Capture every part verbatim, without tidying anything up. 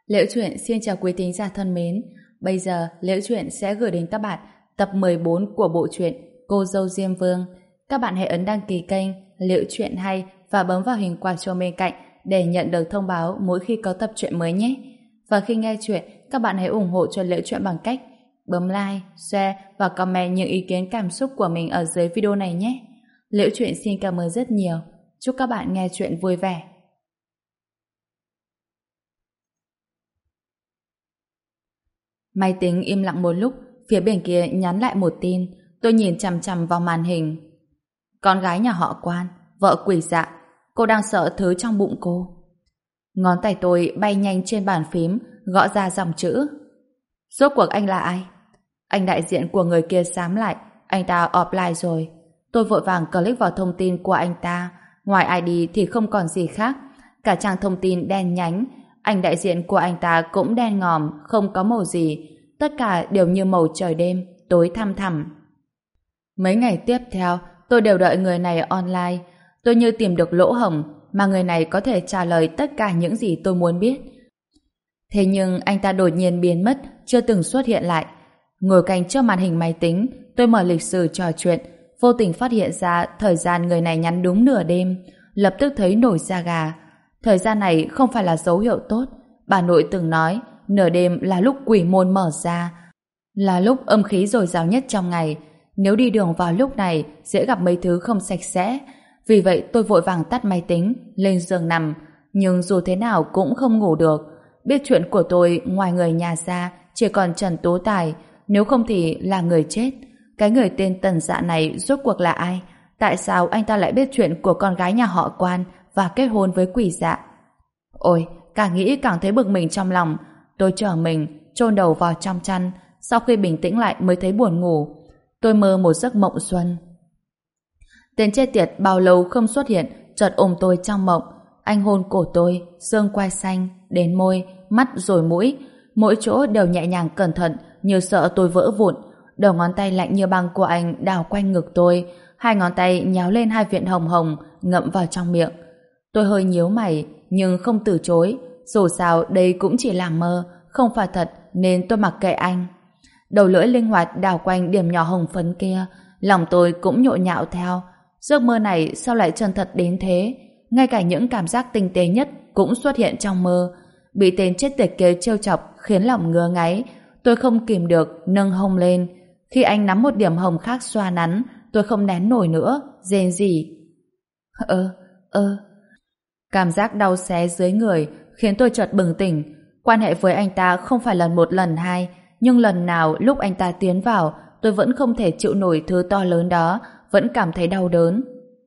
Liễu Chuyện xin chào quý thính giả thân mến. Bây giờ Liễu Chuyện sẽ gửi đến các bạn tập mười bốn của bộ truyện Cô dâu Diêm Vương. Các bạn hãy ấn đăng ký kênh Liễu Chuyện hay và bấm vào hình quả chuông bên cạnh để nhận được thông báo mỗi khi có tập truyện mới nhé. Và khi nghe chuyện, các bạn hãy ủng hộ cho Liễu Chuyện bằng cách bấm like, share và comment những ý kiến cảm xúc của mình ở dưới video này nhé. Liễu Chuyện xin cảm ơn rất nhiều. Chúc các bạn nghe chuyện vui vẻ. Máy tính im lặng một lúc, phía bên kia nhắn lại một tin. Tôi nhìn chằm chằm vào màn hình. Con gái nhà họ Quan, vợ quỷ dạ, cô đang sợ thứ trong bụng cô. Ngón tay tôi bay nhanh trên bàn phím, gõ ra dòng chữ. Rốt cuộc anh là ai? Anh đại diện của người kia xám lại, anh ta offline rồi. Tôi vội vàng click vào thông tin của anh ta. Ngoài i đê thì không còn gì khác. Cả trang thông tin đen nhánh. Ảnh đại diện của anh ta cũng đen ngòm, không có màu gì. Tất cả đều như màu trời đêm, tối thăm thẳm. Mấy ngày tiếp theo, tôi đều đợi người này online. Tôi như tìm được lỗ hổng mà người này có thể trả lời tất cả những gì tôi muốn biết. Thế nhưng anh ta đột nhiên biến mất, chưa từng xuất hiện lại. Ngồi cạnh trước màn hình máy tính, tôi mở lịch sử trò chuyện, vô tình phát hiện ra thời gian người này nhắn đúng nửa đêm, lập tức thấy nổi da gà. Thời gian này không phải là dấu hiệu tốt. Bà nội từng nói, nửa đêm là lúc quỷ môn mở ra, là lúc âm khí dồi dào nhất trong ngày. Nếu đi đường vào lúc này, dễ gặp mấy thứ không sạch sẽ. Vì vậy tôi vội vàng tắt máy tính, lên giường nằm, nhưng dù thế nào cũng không ngủ được. Biết chuyện của tôi, ngoài người nhà ra, chỉ còn Trần Tú Tài, nếu không thì là người chết. Cái người tên Tần Dạ này rốt cuộc là ai? Tại sao anh ta lại biết chuyện của con gái nhà họ Quan và kết hôn với quỷ dạ? Ôi, càng nghĩ càng thấy bực mình trong lòng. Tôi trở mình, chôn đầu vào trong chăn. Sau khi bình tĩnh lại mới thấy buồn ngủ. Tôi mơ một giấc mộng xuân. Tên chết tiệt bao lâu không xuất hiện, chợt ôm tôi trong mộng. Anh hôn cổ tôi, xương quai xanh, đến môi, mắt rồi mũi. Mỗi chỗ đều nhẹ nhàng cẩn thận, như sợ tôi vỡ vụn. Đầu ngón tay lạnh như băng của anh đào quanh ngực tôi. Hai ngón tay nháo lên hai viên hồng hồng, ngậm vào trong miệng. Tôi hơi nhíu mày, nhưng không từ chối. Dù sao đây cũng chỉ là mơ, không phải thật, nên tôi mặc kệ anh. Đầu lưỡi linh hoạt đào quanh điểm nhỏ hồng phấn kia, lòng tôi cũng nhộn nhạo theo. Giấc mơ này sao lại chân thật đến thế? Ngay cả những cảm giác tinh tế nhất cũng xuất hiện trong mơ. Bị tên chết tiệt kia trêu chọc khiến lòng ngứa ngáy. Tôi không kìm được nâng hông lên. Khi anh nắm một điểm hồng khác xoa nắn, tôi không nén nổi nữa, rên rỉ. Ơ, ơ. Cảm giác đau xé dưới người khiến tôi chợt bừng tỉnh. Quan hệ với anh ta không phải lần một lần hai, nhưng lần nào lúc anh ta tiến vào, tôi vẫn không thể chịu nổi thứ to lớn đó, vẫn cảm thấy đau đớn.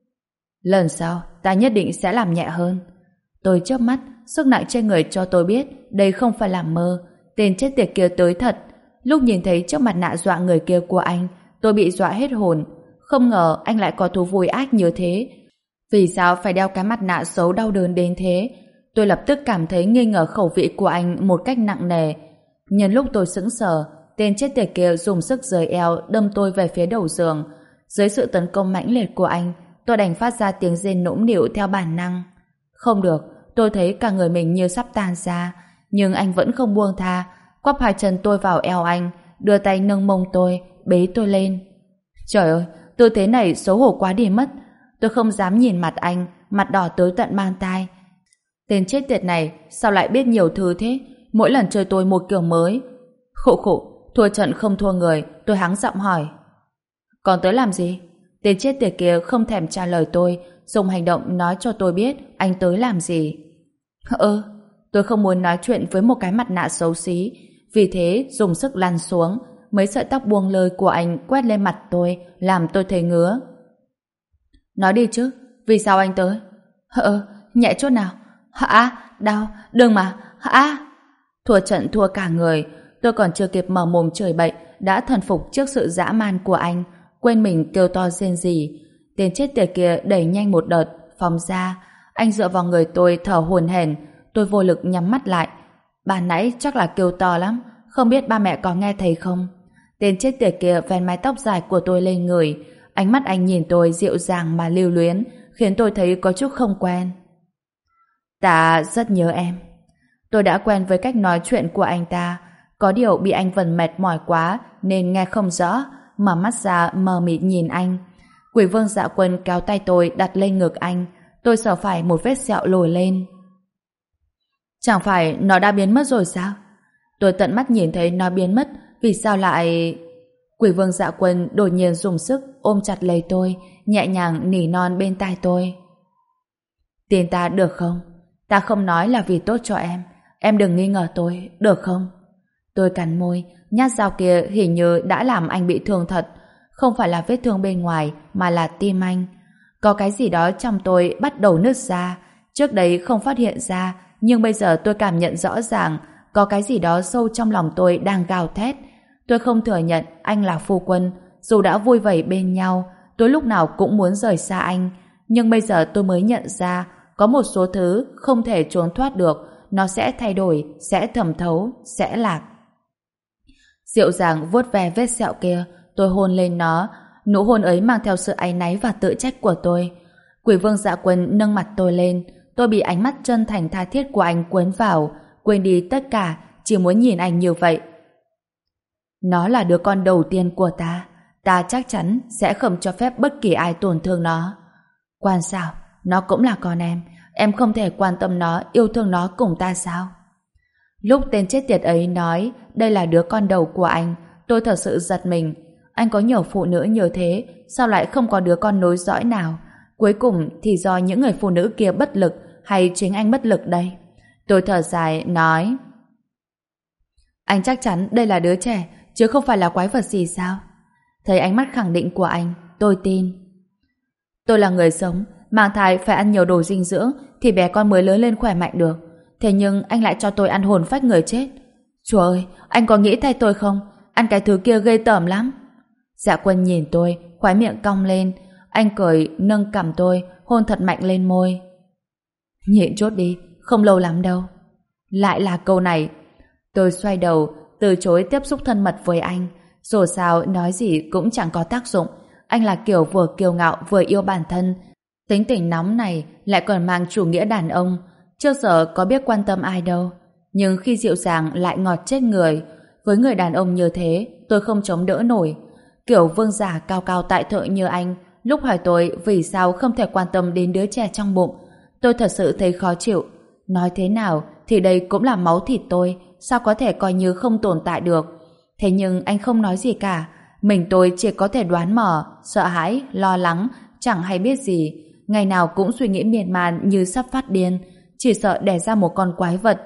Lần sau, ta nhất định sẽ làm nhẹ hơn. Tôi chớp mắt, sức nặng trên người cho tôi biết đây không phải là mơ. Tên chết tiệt kia tới thật. Lúc nhìn thấy chiếc mặt nạ dọa người kia của anh, tôi bị dọa hết hồn. Không ngờ anh lại có thú vui ác như thế. Vì sao phải đeo cái mặt nạ xấu đau đớn đến thế? Tôi lập tức cảm thấy nghi ngờ khẩu vị của anh một cách nặng nề. Nhân lúc tôi sững sờ, tên chết tiệt kia dùng sức giời eo đâm tôi về phía đầu giường. Dưới sự tấn công mãnh liệt của anh, tôi đành phát ra tiếng rên nũng nịu theo bản năng. Không được, tôi thấy cả người mình như sắp tan ra, nhưng anh vẫn không buông tha, quắp hai chân tôi vào eo anh, đưa tay nâng mông tôi, bế tôi lên. Trời ơi, tư thế này xấu hổ quá đi mất. Tôi không dám nhìn mặt anh, mặt đỏ tới tận mang tai. Tên chết tiệt này sao lại biết nhiều thứ thế? Mỗi lần chơi tôi một kiểu mới. Khổ khổ, thua trận không thua người, tôi hắng giọng hỏi. Còn tới làm gì? Tên chết tiệt kia không thèm trả lời tôi, dùng hành động nói cho tôi biết anh tới làm gì. Ơ, tôi không muốn nói chuyện với một cái mặt nạ xấu xí, vì thế dùng sức lăn xuống. Mấy sợi tóc buông lơi của anh quét lên mặt tôi, làm tôi thấy ngứa. Nói đi chứ, vì sao anh tới? Ơ, nhẹ chút nào. Hả? Đau, đừng mà. Hả? Thua trận thua cả người. Tôi còn chưa kịp mở mồm chửi bậy đã thần phục trước sự dã man của anh, quên mình kêu to rên rỉ. Tên chết tiệt kia đẩy nhanh một đợt, phóng ra. Anh dựa vào người tôi thở hổn hển. Tôi vô lực nhắm mắt lại. Bà nãy chắc là kêu to lắm, không biết ba mẹ có nghe thấy không? Tên chết tiệt kia vén mái tóc dài của tôi lên người. Ánh mắt anh nhìn tôi dịu dàng mà lưu luyến, khiến tôi thấy có chút không quen. Ta rất nhớ em. Tôi đã quen với cách nói chuyện của anh ta, có điều bị anh Vân mệt mỏi quá nên nghe không rõ, mở mắt ra mờ mịt nhìn anh. Quỷ Vương Dạ Quân kéo tay tôi đặt lên ngực anh, tôi sờ phải một vết sẹo lồi lên. Chẳng phải nó đã biến mất rồi sao? Tôi tận mắt nhìn thấy nó biến mất, vì sao lại... Quỷ Vương Dạ Quân đột nhiên dùng sức ôm chặt lấy tôi, nhẹ nhàng nỉ non bên tai tôi. Tin ta được không? Ta không nói là vì tốt cho em. Em đừng nghi ngờ tôi, được không? Tôi cắn môi, nhát dao kia hình như đã làm anh bị thương thật. Không phải là vết thương bên ngoài, mà là tim anh. Có cái gì đó trong tôi bắt đầu nứt ra. Trước đấy không phát hiện ra, nhưng bây giờ tôi cảm nhận rõ ràng có cái gì đó sâu trong lòng tôi đang gào thét. Tôi không thừa nhận anh là phu quân. Dù đã vui vầy bên nhau, tôi lúc nào cũng muốn rời xa anh. Nhưng bây giờ tôi mới nhận ra có một số thứ không thể trốn thoát được. Nó sẽ thay đổi, sẽ thẩm thấu, sẽ lạc. Dịu dàng vuốt ve vết sẹo kia, tôi hôn lên nó. Nụ hôn ấy mang theo sự áy náy và tự trách của tôi. Quỷ Vương Dạ Quân nâng mặt tôi lên. Tôi bị ánh mắt chân thành tha thiết của anh cuốn vào, quên đi tất cả, chỉ muốn nhìn anh như vậy. Nó là đứa con đầu tiên của ta. Ta chắc chắn sẽ không cho phép bất kỳ ai tổn thương nó. Quan sao? Nó cũng là con em. Em không thể quan tâm nó, yêu thương nó cùng ta sao? Lúc tên chết tiệt ấy nói đây là đứa con đầu của anh, tôi thật sự giật mình. Anh có nhiều phụ nữ như thế, sao lại không có đứa con nối dõi nào? Cuối cùng thì do những người phụ nữ kia bất lực, hay chính anh bất lực đây? Tôi thở dài, nói: Anh chắc chắn đây là đứa trẻ, chứ không phải là quái vật gì sao? Thấy ánh mắt khẳng định của anh, tôi tin. Tôi là người sống, mang thai phải ăn nhiều đồ dinh dưỡng thì bé con mới lớn lên khỏe mạnh được. Thế nhưng anh lại cho tôi ăn hồn phách người chết. Chúa ơi, anh có nghĩ thay tôi không? Ăn cái thứ kia ghê tởm lắm. Dạ Quân nhìn tôi, khóe miệng cong lên. Anh cười, nâng cằm tôi, hôn thật mạnh lên môi. Nhịn chút đi, không lâu lắm đâu. Lại là câu này. Tôi xoay đầu, từ chối tiếp xúc thân mật với anh. Dù sao nói gì cũng chẳng có tác dụng. Anh là kiểu vừa kiêu ngạo vừa yêu bản thân. Tính tình nóng này lại còn mang chủ nghĩa đàn ông. Trước giờ có biết quan tâm ai đâu. Nhưng khi dịu dàng lại ngọt chết người. Với người đàn ông như thế, tôi không chống đỡ nổi. Kiểu vương giả cao cao tại thượng như anh, lúc hỏi tôi vì sao không thể quan tâm đến đứa trẻ trong bụng, tôi thật sự thấy khó chịu. Nói thế nào thì đây cũng là máu thịt tôi, sao có thể coi như không tồn tại được. Thế nhưng anh không nói gì cả. Mình tôi chỉ có thể đoán mò, sợ hãi, lo lắng, chẳng hay biết gì. Ngày nào cũng suy nghĩ miên man như sắp phát điên, chỉ sợ đẻ ra một con quái vật.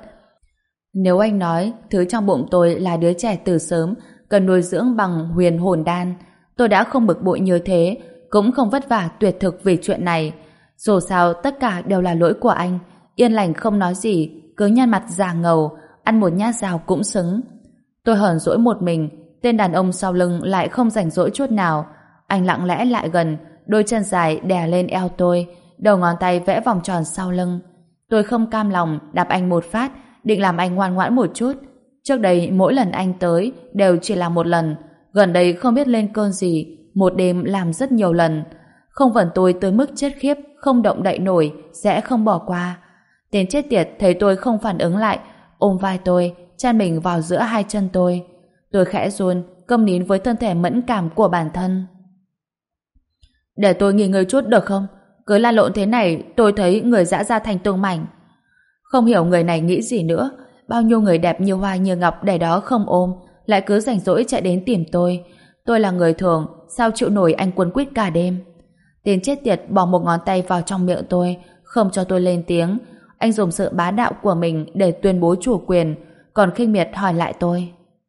Nếu anh nói thứ trong bụng tôi là đứa trẻ từ sớm, cần nuôi dưỡng bằng huyền hồn đan, tôi đã không bực bội như thế, cũng không vất vả tuyệt thực vì chuyện này. Dù sao tất cả đều là lỗi của anh. Yên lành không nói gì, cứ nhăn mặt già ngầu, ăn một nhát dao cũng xứng. Tôi hờn dỗi một mình, tên đàn ông sau lưng lại không rảnh rỗi chút nào. Anh lặng lẽ lại gần, đôi chân dài đè lên eo tôi, đầu ngón tay vẽ vòng tròn sau lưng. Tôi không cam lòng đạp anh một phát, định làm anh ngoan ngoãn một chút. Trước đây mỗi lần anh tới đều chỉ là một lần, gần đây không biết lên cơn gì, một đêm làm rất nhiều lần. Không vần tôi tới mức chết khiếp, không động đậy nổi, sẽ không bỏ qua. Tên chết tiệt thấy tôi không phản ứng lại, ôm vai tôi, chan mình vào giữa hai chân tôi. Tôi khẽ run, câm nín với thân thể mẫn cảm của bản thân. Để tôi nghỉ ngơi chút được không? Cứ la lộn thế này, tôi thấy người dã ra thành từng mảnh. Không hiểu người này nghĩ gì nữa. Bao nhiêu người đẹp như hoa như ngọc để đó không ôm, lại cứ rảnh rỗi chạy đến tìm tôi. Tôi là người thường, sao chịu nổi anh quấn quýt cả đêm. Tên chết tiệt bỏ một ngón tay vào trong miệng tôi, không cho tôi lên tiếng. Anh dùng sự bá đạo của mình để tuyên bố chủ quyền, còn khinh miệt hỏi lại tôi.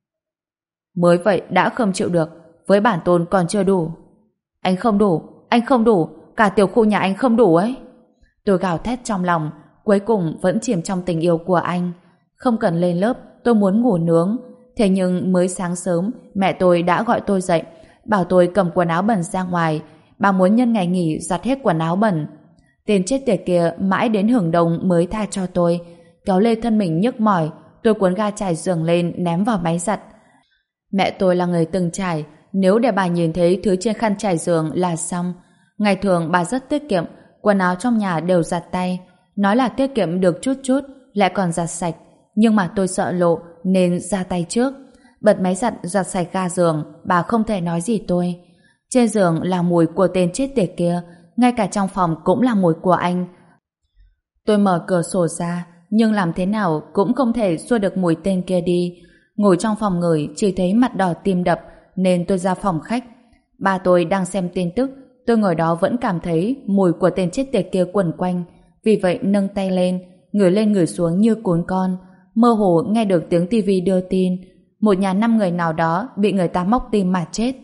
Mới vậy đã không chịu được, với bản tôn còn chưa đủ. Anh không đủ, anh không đủ, cả tiểu khu nhà anh không đủ ấy. Tôi gào thét trong lòng, cuối cùng vẫn chìm trong tình yêu của anh. Không cần lên lớp, tôi muốn ngủ nướng. Thế nhưng mới sáng sớm, mẹ tôi đã gọi tôi dậy, bảo tôi cầm quần áo bẩn ra ngoài. Bà muốn nhân ngày nghỉ giặt hết quần áo bẩn. Tên chết tiệt kia mãi đến hưởng đông mới tha cho tôi. Kéo lê thân mình nhức mỏi, tôi cuốn ga trải giường lên ném vào máy giặt. Mẹ tôi là người từng trải, nếu để bà nhìn thấy thứ trên khăn trải giường là xong. Ngày thường bà rất tiết kiệm, quần áo trong nhà đều giặt tay. Nói là tiết kiệm được chút chút, lại còn giặt sạch. nhưng mà tôi sợ lộ nên ra tay trước. Bật máy giặt giặt sạch ga giường, bà không thể nói gì tôi. Trên giường là mùi của tên chết tiệt kia, ngay cả trong phòng cũng là mùi của anh. Tôi mở cửa sổ ra, nhưng làm thế nào cũng không thể xua được mùi tên kia đi. Ngồi trong phòng ngửi chỉ thấy mặt đỏ tim đập, nên tôi ra phòng khách. Ba tôi đang xem tin tức, tôi ngồi đó vẫn cảm thấy mùi của tên chết tiệt kia quẩn quanh. Vì vậy nâng tay lên, ngửi lên ngửi xuống như cún con. Mơ hồ nghe được tiếng tivi đưa tin, một nhà năm người nào đó bị người ta móc tim mà chết.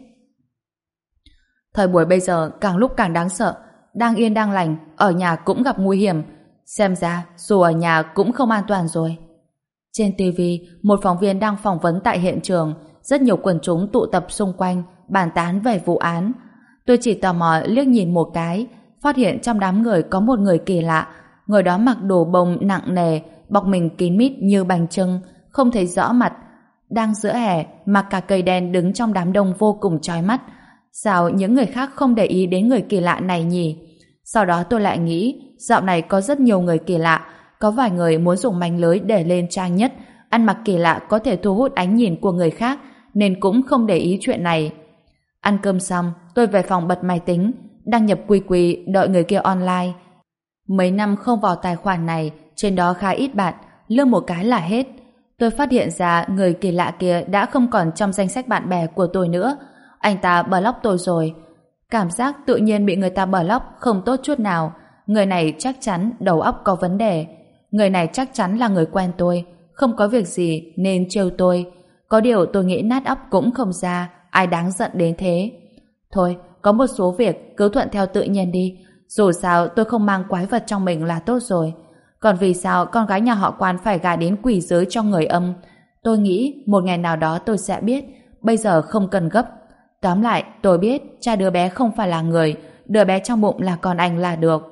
Thời buổi bây giờ càng lúc càng đáng sợ, đang yên đang lành, ở nhà cũng gặp nguy hiểm. Xem ra dù ở nhà cũng không an toàn rồi. Trên tivi, một phóng viên đang phỏng vấn tại hiện trường, rất nhiều quần chúng tụ tập xung quanh, bàn tán về vụ án. Tôi chỉ tò mò liếc nhìn một cái, phát hiện trong đám người có một người kỳ lạ. Người đó mặc đồ bông nặng nề, bọc mình kín mít như bánh chưng, không thấy rõ mặt. Đang giữa hè, mặc cả cây đen đứng trong đám đông vô cùng chói mắt. Sao những người khác không để ý đến người kỳ lạ này nhỉ? Sau đó tôi lại nghĩ, dạo này có rất nhiều người kỳ lạ, có vài người muốn dùng manh lưới để lên trang nhất, ăn mặc kỳ lạ có thể thu hút ánh nhìn của người khác, nên cũng không để ý chuyện này. Ăn cơm xong, tôi về phòng bật máy tính, đăng nhập quy quy đợi người kia online. Mấy năm không vào tài khoản này, trên đó khá ít bạn, lướt một cái là hết. Tôi phát hiện ra người kỳ lạ kia đã không còn trong danh sách bạn bè của tôi nữa. Anh ta block tôi rồi. Cảm giác tự nhiên bị người ta block không tốt chút nào. Người này chắc chắn đầu óc có vấn đề. Người này chắc chắn là người quen tôi, không có việc gì nên trêu tôi. Có điều tôi nghĩ nát óc cũng không ra, ai đáng giận đến thế. Thôi, có một số việc cứ thuận theo tự nhiên đi. Dù sao tôi không mang quái vật trong mình là tốt rồi. Còn vì sao con gái nhà họ Quan phải gả đến quỷ giới cho người âm? Tôi nghĩ một ngày nào đó tôi sẽ biết, bây giờ không cần gấp. Tóm lại, tôi biết cha đứa bé không phải là người, đứa bé trong bụng là con anh là được.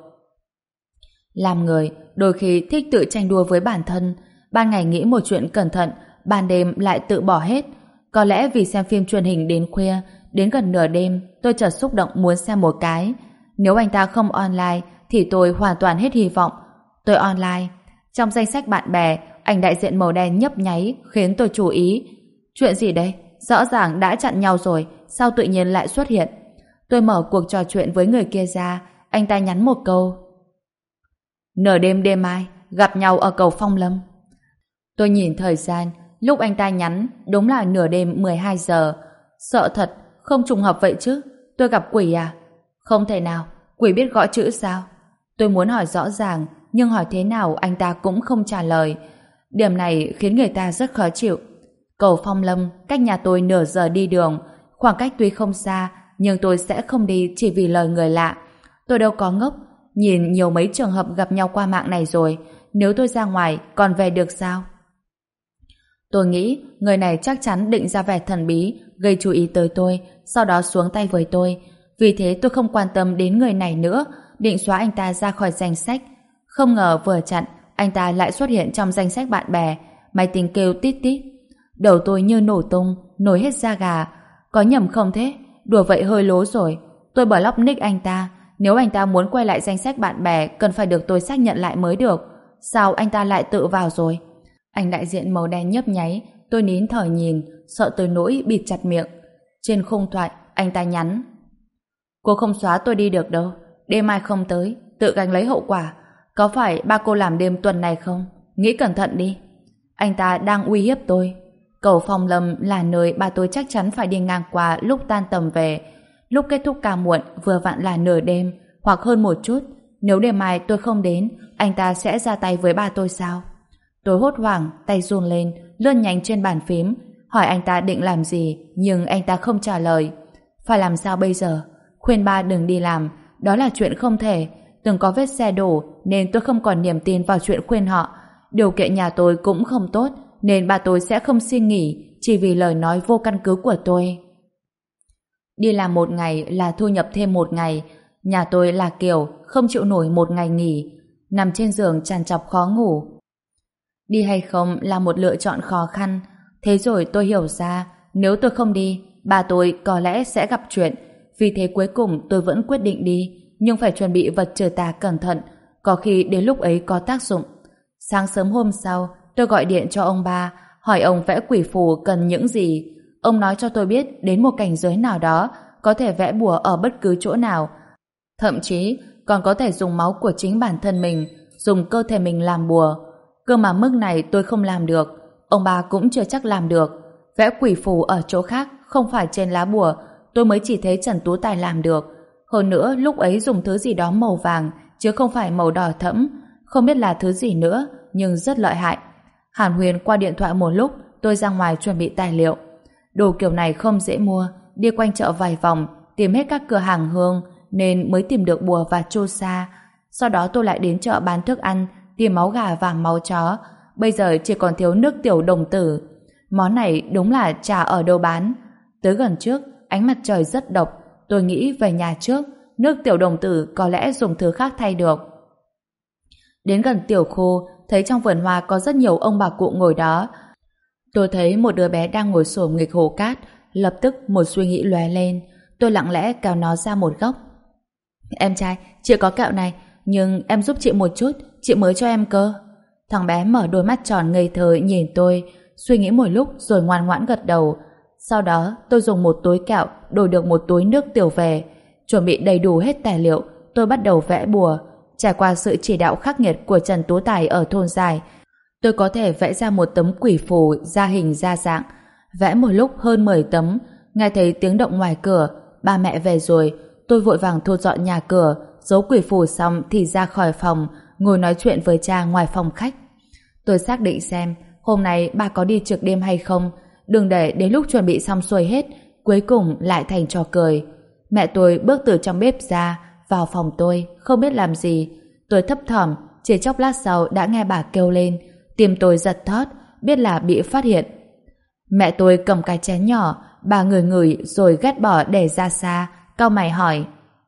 Làm người, đôi khi thích tự tranh đua với bản thân. Ban ngày nghĩ một chuyện cẩn thận, ban đêm lại tự bỏ hết. Có lẽ vì xem phim truyền hình đến khuya, đến gần nửa đêm, tôi chợt xúc động muốn xem một cái. Nếu anh ta không online, thì tôi hoàn toàn hết hy vọng. Tôi online. Trong danh sách bạn bè, ảnh đại diện màu đen nhấp nháy khiến tôi chú ý. Chuyện gì đây? Rõ ràng đã chặn nhau rồi, sao tự nhiên lại xuất hiện? Tôi mở cuộc trò chuyện với người kia ra, anh ta nhắn một câu. Nửa đêm đêm mai, gặp nhau ở cầu Phong Lâm. Tôi nhìn thời gian, lúc anh ta nhắn, đúng là nửa đêm mười hai giờ. Sợ thật, không trùng hợp vậy chứ? Tôi gặp quỷ à? Không thể nào, quỷ biết gõ chữ sao? Tôi muốn hỏi rõ ràng, nhưng hỏi thế nào anh ta cũng không trả lời. Điểm này khiến người ta rất khó chịu. Cầu Phong Lâm cách nhà tôi nửa giờ đi đường, khoảng cách tuy không xa, nhưng tôi sẽ không đi chỉ vì lời người lạ. Tôi đâu có ngốc, nhìn nhiều mấy trường hợp gặp nhau qua mạng này rồi, nếu tôi ra ngoài còn về được sao? Tôi nghĩ người này chắc chắn định ra vẻ thần bí, gây chú ý tới tôi, sau đó xuống tay với tôi. Vì thế tôi không quan tâm đến người này nữa, định xóa anh ta ra khỏi danh sách. Không ngờ vừa chặn, anh ta lại xuất hiện trong danh sách bạn bè. Máy tính kêu tít tít. Đầu tôi như nổ tung, nổi hết da gà. Có nhầm không thế? Đùa vậy hơi lố rồi. Tôi block nick anh ta. Nếu anh ta muốn quay lại danh sách bạn bè, cần phải được tôi xác nhận lại mới được. Sao anh ta lại tự vào rồi? Ảnh đại diện màu đen nhấp nháy. Tôi nín thở nhìn, sợ tới nỗi bịt chặt miệng. Trên khung thoại, anh ta nhắn. Cô không xóa tôi đi được đâu. Đêm mai không tới, tự gánh lấy hậu quả. Có phải ba cô làm đêm tuần này không? Nghĩ cẩn thận đi. Anh ta đang uy hiếp tôi. Cầu Phong Lâm là nơi ba tôi chắc chắn phải đi ngang qua lúc tan tầm về. Lúc kết thúc ca muộn vừa vặn là nửa đêm, hoặc hơn một chút. Nếu đêm mai tôi không đến, anh ta sẽ ra tay với ba tôi sao? Tôi hốt hoảng, tay run lên, lướt nhanh trên bàn phím, hỏi anh ta định làm gì, nhưng anh ta không trả lời. Phải làm sao bây giờ? Khuyên ba đừng đi làm, đó là chuyện không thể. Từng có vết xe đổ nên tôi không còn niềm tin vào chuyện khuyên họ. Điều kiện nhà tôi cũng không tốt, nên ba tôi sẽ không xin nghỉ chỉ vì lời nói vô căn cứ của tôi. Đi làm một ngày là thu nhập thêm một ngày. Nhà tôi là kiểu không chịu nổi một ngày nghỉ. Nằm trên giường trằn trọc khó ngủ. Đi hay không là một lựa chọn khó khăn. Thế rồi tôi hiểu ra, nếu tôi không đi, ba tôi có lẽ sẽ gặp chuyện. Vì thế cuối cùng tôi vẫn quyết định đi, nhưng phải chuẩn bị vật trừ tà cẩn thận, có khi đến lúc ấy có tác dụng. Sáng sớm hôm sau, Tôi gọi điện cho ông ba, hỏi ông vẽ quỷ phù cần những gì. Ông nói cho tôi biết đến một cảnh giới nào đó có thể vẽ bùa ở bất cứ chỗ nào. Thậm chí còn có thể dùng máu của chính bản thân mình, dùng cơ thể mình làm bùa. Cơ mà mức này tôi không làm được, ông ba cũng chưa chắc làm được. Vẽ quỷ phù ở chỗ khác, không phải trên lá bùa, tôi mới chỉ thấy Trần Tú Tài làm được. Hơn nữa lúc ấy dùng thứ gì đó màu vàng, chứ không phải màu đỏ thẫm. Không biết là thứ gì nữa, nhưng rất lợi hại. Hàn Huyền qua điện thoại một lúc, tôi ra ngoài chuẩn bị tài liệu. Đồ kiểu này không dễ mua, đi quanh chợ vài vòng, tìm hết các cửa hàng hương, nên mới tìm được bùa và chu sa. Sau đó tôi lại đến chợ bán thức ăn, tìm máu gà và máu chó. Bây giờ chỉ còn thiếu nước tiểu đồng tử. Món này đúng là chả ở đâu bán. Tới gần trước, ánh mặt trời rất độc. Tôi nghĩ về nhà trước, nước tiểu đồng tử có lẽ dùng thứ khác thay được. Đến gần tiểu khu, thấy trong vườn hoa có rất nhiều ông bà cụ ngồi đó. Tôi thấy một đứa bé đang ngồi xổm nghịch hồ cát, lập tức một suy nghĩ lóe lên. Tôi lặng lẽ kéo nó ra một góc. Em trai, chị có kẹo này, nhưng em giúp chị một chút, chị mới cho em cơ. Thằng bé mở đôi mắt tròn ngây thơ nhìn tôi, suy nghĩ một lúc rồi ngoan ngoãn gật đầu. Sau đó tôi dùng một túi kẹo đổi được một túi nước tiểu về. Chuẩn bị đầy đủ hết tài liệu, tôi bắt đầu vẽ bùa. Trải qua sự chỉ đạo khắc nghiệt của Trần Tú Tài ở thôn Dài, tôi có thể vẽ ra một tấm quỷ phù ra hình ra dạng. Vẽ một lúc hơn mười tấm, nghe thấy tiếng động ngoài cửa, ba mẹ về rồi. Tôi vội vàng thu dọn nhà cửa, giấu quỷ phù xong thì ra khỏi phòng, ngồi nói chuyện với cha ngoài phòng khách. Tôi xác định xem hôm nay ba có đi trực đêm hay không, đừng để đến lúc chuẩn bị xong xuôi hết, cuối cùng lại thành trò cười. Mẹ tôi bước từ trong bếp ra, vào phòng tôi, không biết làm gì. Tôi thấp thỏm, chỉ chốc lát sau đã nghe bà kêu lên, tim tôi giật thót, biết là bị phát hiện. Mẹ tôi cầm cái chén nhỏ, bà ngửi ngửi rồi ghét bỏ để ra xa, cau mày hỏi: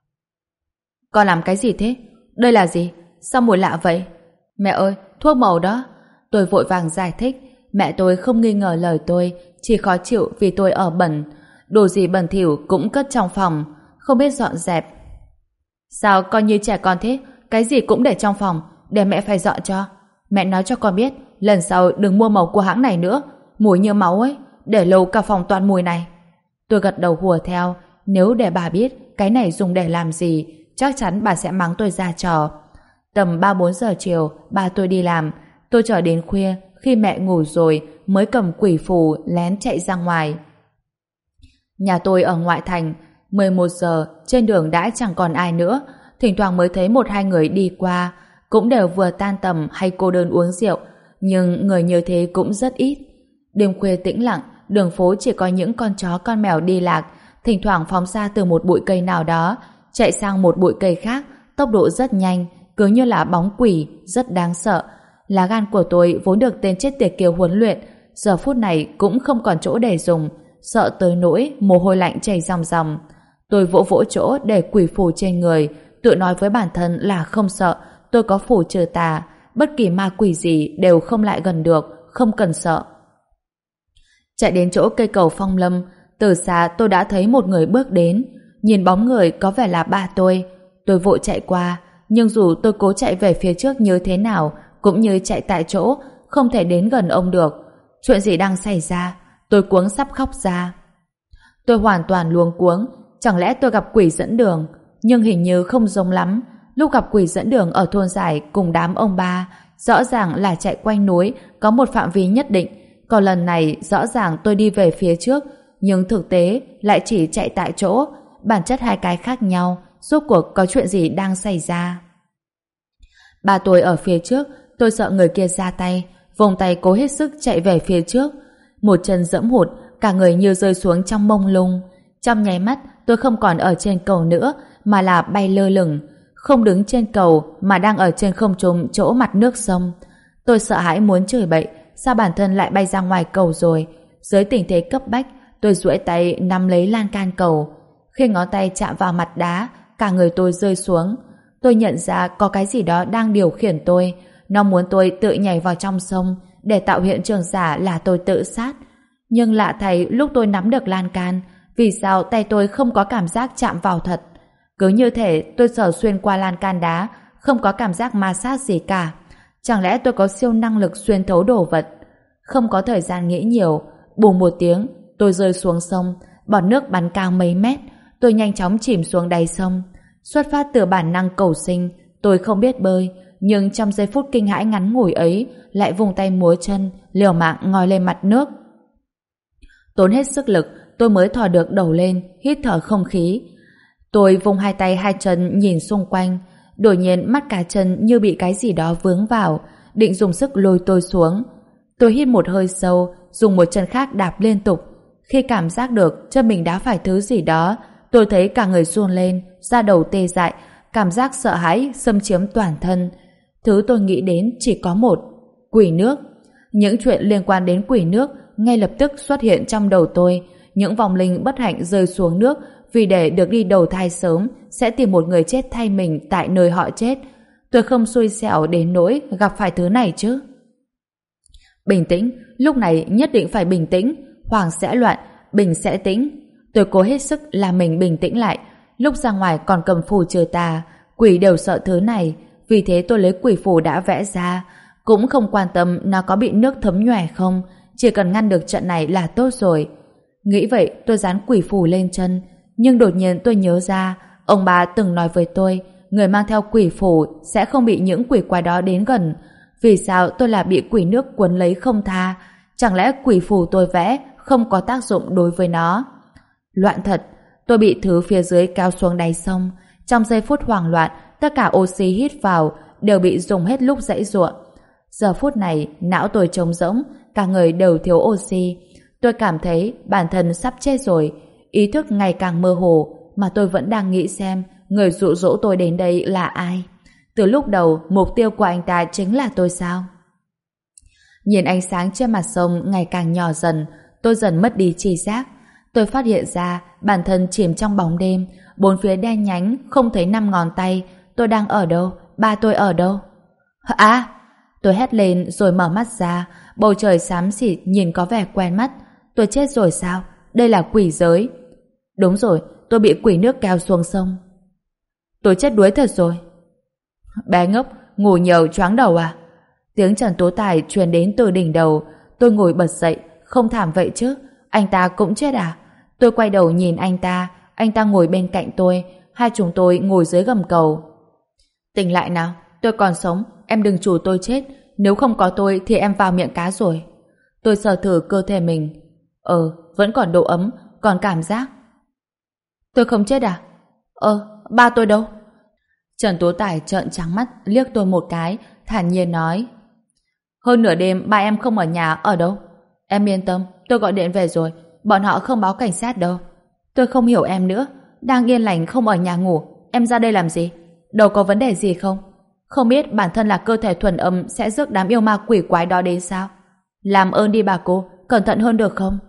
Con làm cái gì thế? Đây là gì? Sao mùi lạ vậy? Mẹ ơi, thuốc màu đó. Tôi vội vàng giải thích. Mẹ tôi không nghi ngờ lời tôi, chỉ khó chịu vì tôi ở bẩn. Đồ gì bẩn thỉu cũng cất trong phòng, không biết dọn dẹp. Sao con như trẻ con thế? Cái gì cũng để trong phòng, để mẹ phải dọn cho. Mẹ nói cho con biết, lần sau đừng mua màu của hãng này nữa, mùi như máu ấy, để lâu cả phòng toàn mùi này. Tôi gật đầu hùa theo, nếu để bà biết cái này dùng để làm gì, chắc chắn bà sẽ mắng tôi ra trò. Tầm ba bốn giờ chiều, ba tôi đi làm, tôi chờ đến khuya, khi mẹ ngủ rồi mới cầm quỷ phù lén chạy ra ngoài. Nhà tôi ở ngoại thành, mười một giờ trên đường đã chẳng còn ai nữa, thỉnh thoảng mới thấy một hai người đi qua, cũng đều vừa tan tầm hay cô đơn uống rượu, nhưng người như thế cũng rất ít. Đêm khuya tĩnh lặng, đường phố chỉ có những con chó con mèo đi lạc, thỉnh thoảng phóng ra từ một bụi cây nào đó, chạy sang một bụi cây khác, tốc độ rất nhanh, cứ như là bóng quỷ, rất đáng sợ. Lá gan của tôi vốn được tên chết tiệt kia huấn luyện, giờ phút này cũng không còn chỗ để dùng, sợ tới nỗi mồ hôi lạnh chảy ròng ròng. Tôi vỗ vỗ chỗ để quỷ phù trên người, tự nói với bản thân là không sợ, tôi có phù trừ tà, bất kỳ ma quỷ gì đều không lại gần được, không cần sợ. Chạy đến chỗ cây cầu Phong Lâm, từ xa tôi đã thấy một người bước đến, nhìn bóng người có vẻ là ba tôi. Tôi vội chạy qua, nhưng dù tôi cố chạy về phía trước như thế nào, cũng như chạy tại chỗ, không thể đến gần ông được. Chuyện gì đang xảy ra? Tôi cuống sắp khóc ra. Tôi hoàn toàn luống cuống, chẳng lẽ tôi gặp quỷ dẫn đường? Nhưng hình như không giống lắm. Lúc gặp quỷ dẫn đường ở thôn Giải cùng đám ông ba, rõ ràng là chạy quanh núi, có một phạm vi nhất định. Còn lần này rõ ràng tôi đi về phía trước, nhưng thực tế lại chỉ chạy tại chỗ. Bản chất hai cái khác nhau, rốt cuộc có chuyện gì đang xảy ra? Ba tôi ở phía trước, tôi sợ người kia ra tay, vùng tay cố hết sức chạy về phía trước. Một chân dẫm hụt, cả người như rơi xuống trong mông lung. Trong nháy mắt, tôi không còn ở trên cầu nữa, mà là bay lơ lửng, không đứng trên cầu mà đang ở trên không trung chỗ mặt nước sông. Tôi sợ hãi muốn chửi bậy, sao bản thân lại bay ra ngoài cầu rồi? Dưới tình thế cấp bách, tôi duỗi tay nắm lấy lan can cầu. Khi ngón tay chạm vào mặt đá, cả người tôi rơi xuống. Tôi nhận ra có cái gì đó đang điều khiển tôi. Nó muốn tôi tự nhảy vào trong sông để tạo hiện trường giả là tôi tự sát. Nhưng lạ thay, lúc tôi nắm được lan can, vì sao tay tôi không có cảm giác chạm vào thật? Cứ như thể tôi sờ xuyên qua lan can đá, không có cảm giác ma sát gì cả. Chẳng lẽ tôi có siêu năng lực xuyên thấu đồ vật? Không có thời gian nghĩ nhiều, bùm một tiếng, tôi rơi xuống sông, bọt nước bắn cao mấy mét, tôi nhanh chóng chìm xuống đáy sông. Xuất phát từ bản năng cầu sinh, tôi không biết bơi, nhưng trong giây phút kinh hãi ngắn ngủi ấy, lại vùng tay múa chân, liều mạng ngoi lên mặt nước. Tốn hết sức lực, tôi mới thò được đầu lên, hít thở không khí. Tôi vùng hai tay hai chân nhìn xung quanh, đột nhiên mắt cá chân như bị cái gì đó vướng vào, định dùng sức lôi tôi xuống. Tôi hít một hơi sâu, dùng một chân khác đạp liên tục. Khi cảm giác được chân mình đá phải thứ gì đó, tôi thấy cả người run lên, da đầu tê dại, cảm giác sợ hãi xâm chiếm toàn thân. Thứ tôi nghĩ đến chỉ có một: quỷ nước. Những chuyện liên quan đến quỷ nước ngay lập tức xuất hiện trong đầu tôi. Những vong linh bất hạnh rơi xuống nước vì để được đi đầu thai sớm sẽ tìm một người chết thay mình tại nơi họ chết. Tôi không xui xẻo đến nỗi gặp phải thứ này chứ. Bình tĩnh, lúc này nhất định phải bình tĩnh. Hoàng sẽ loạn, Bình sẽ tĩnh. Tôi cố hết sức làm mình bình tĩnh lại. Lúc ra ngoài còn cầm phù trừ tà, quỷ đều sợ thứ này, vì thế tôi lấy quỷ phù đã vẽ ra, cũng không quan tâm nó có bị nước thấm nhòe không, chỉ cần ngăn được trận này là tốt rồi. Nghĩ vậy tôi dán quỷ phù lên chân, nhưng đột nhiên tôi nhớ ra ông bà từng nói với tôi người mang theo quỷ phù sẽ không bị những quỷ quái đó đến gần. Vì sao tôi là bị quỷ nước cuốn lấy không tha? Chẳng lẽ quỷ phù tôi vẽ không có tác dụng đối với nó? Loạn thật, tôi bị thứ phía dưới kéo xuống đáy sông. Trong giây phút hoảng loạn, tất cả oxy hít vào đều bị dùng hết lúc giãy giụa. Giờ phút này não tôi trống rỗng, cả người đều thiếu oxy. Tôi cảm thấy bản thân sắp chết rồi, ý thức ngày càng mơ hồ, mà tôi vẫn đang nghĩ xem người dụ dỗ tôi đến đây là ai. Từ lúc đầu mục tiêu của anh ta chính là tôi sao? Nhìn ánh sáng trên mặt sông ngày càng nhỏ dần, tôi dần mất đi tri giác. Tôi phát hiện ra bản thân chìm trong bóng đêm, bốn phía đen nhánh, không thấy năm ngón tay. Tôi đang ở đâu? Ba tôi ở đâu? À! Tôi hét lên rồi mở mắt ra. Bầu trời xám xịt nhìn có vẻ quen mắt. Tôi chết rồi sao? Đây là quỷ giới. Đúng rồi, tôi bị quỷ nước kéo xuống sông. Tôi chết đuối thật rồi. Bé ngốc, ngủ nhiều choáng đầu à? Tiếng Trần Tố Tài truyền đến từ đỉnh đầu. Tôi ngồi bật dậy. Không thảm vậy chứ? Anh ta cũng chết à? Tôi quay đầu nhìn anh ta. Anh ta ngồi bên cạnh tôi. Hai chúng tôi ngồi dưới gầm cầu. Tỉnh lại nào, tôi còn sống. Em đừng chủ tôi chết. Nếu không có tôi thì em vào miệng cá rồi. Tôi sờ thử cơ thể mình. Ờ, vẫn còn độ ấm, còn cảm giác. Tôi không chết à? Ờ, ba tôi đâu? Trần Tố Tài trợn trắng mắt liếc tôi một cái, thản nhiên nói: hơn nửa đêm ba em không ở nhà, ở đâu? Em yên tâm, tôi gọi điện về rồi, bọn họ không báo cảnh sát đâu. Tôi không hiểu em nữa, đang yên lành không ở nhà ngủ, em ra đây làm gì? Đâu có vấn đề gì không? Không biết bản thân là cơ thể thuần âm sẽ rước đám yêu ma quỷ quái đó đến sao? Làm ơn đi bà cô, cẩn thận hơn được không?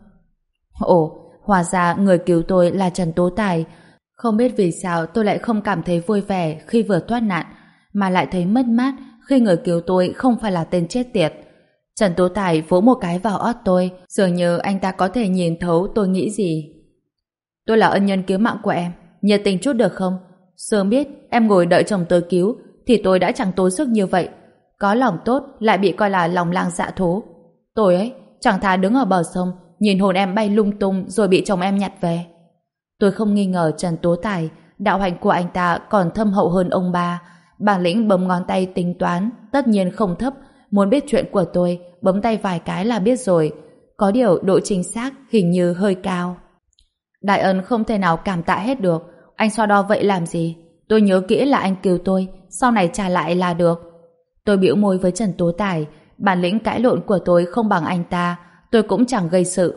Ồ, hóa ra người cứu tôi là Trần Tố Tài. Không biết vì sao tôi lại không cảm thấy vui vẻ khi vừa thoát nạn, mà lại thấy mất mát khi người cứu tôi không phải là tên chết tiệt. Trần Tố Tài vỗ một cái vào ót tôi, dường như anh ta có thể nhìn thấu tôi nghĩ gì. Tôi là ân nhân cứu mạng của em, nhiệt tình chút được không? Sớm biết em ngồi đợi chồng tôi cứu thì tôi đã chẳng tốn sức như vậy. Có lòng tốt lại bị coi là lòng lang dạ thú. Tôi ấy chẳng thà đứng ở bờ sông nhìn hồn em bay lung tung rồi bị chồng em nhặt về. Tôi không nghi ngờ Trần Tố Tài, đạo hạnh của anh ta còn thâm hậu hơn ông ba. Bản lĩnh bấm ngón tay tính toán tất nhiên không thấp. Muốn biết chuyện của tôi, bấm tay vài cái là biết rồi. Có điều độ chính xác hình như hơi cao. Đại ân không thể nào cảm tạ hết được. Anh so đo vậy làm gì? Tôi nhớ kỹ là anh cứu tôi, sau này trả lại là được. Tôi bĩu môi với Trần Tố Tài. Bản lĩnh cãi lộn của tôi không bằng anh ta, tôi cũng chẳng gây sự.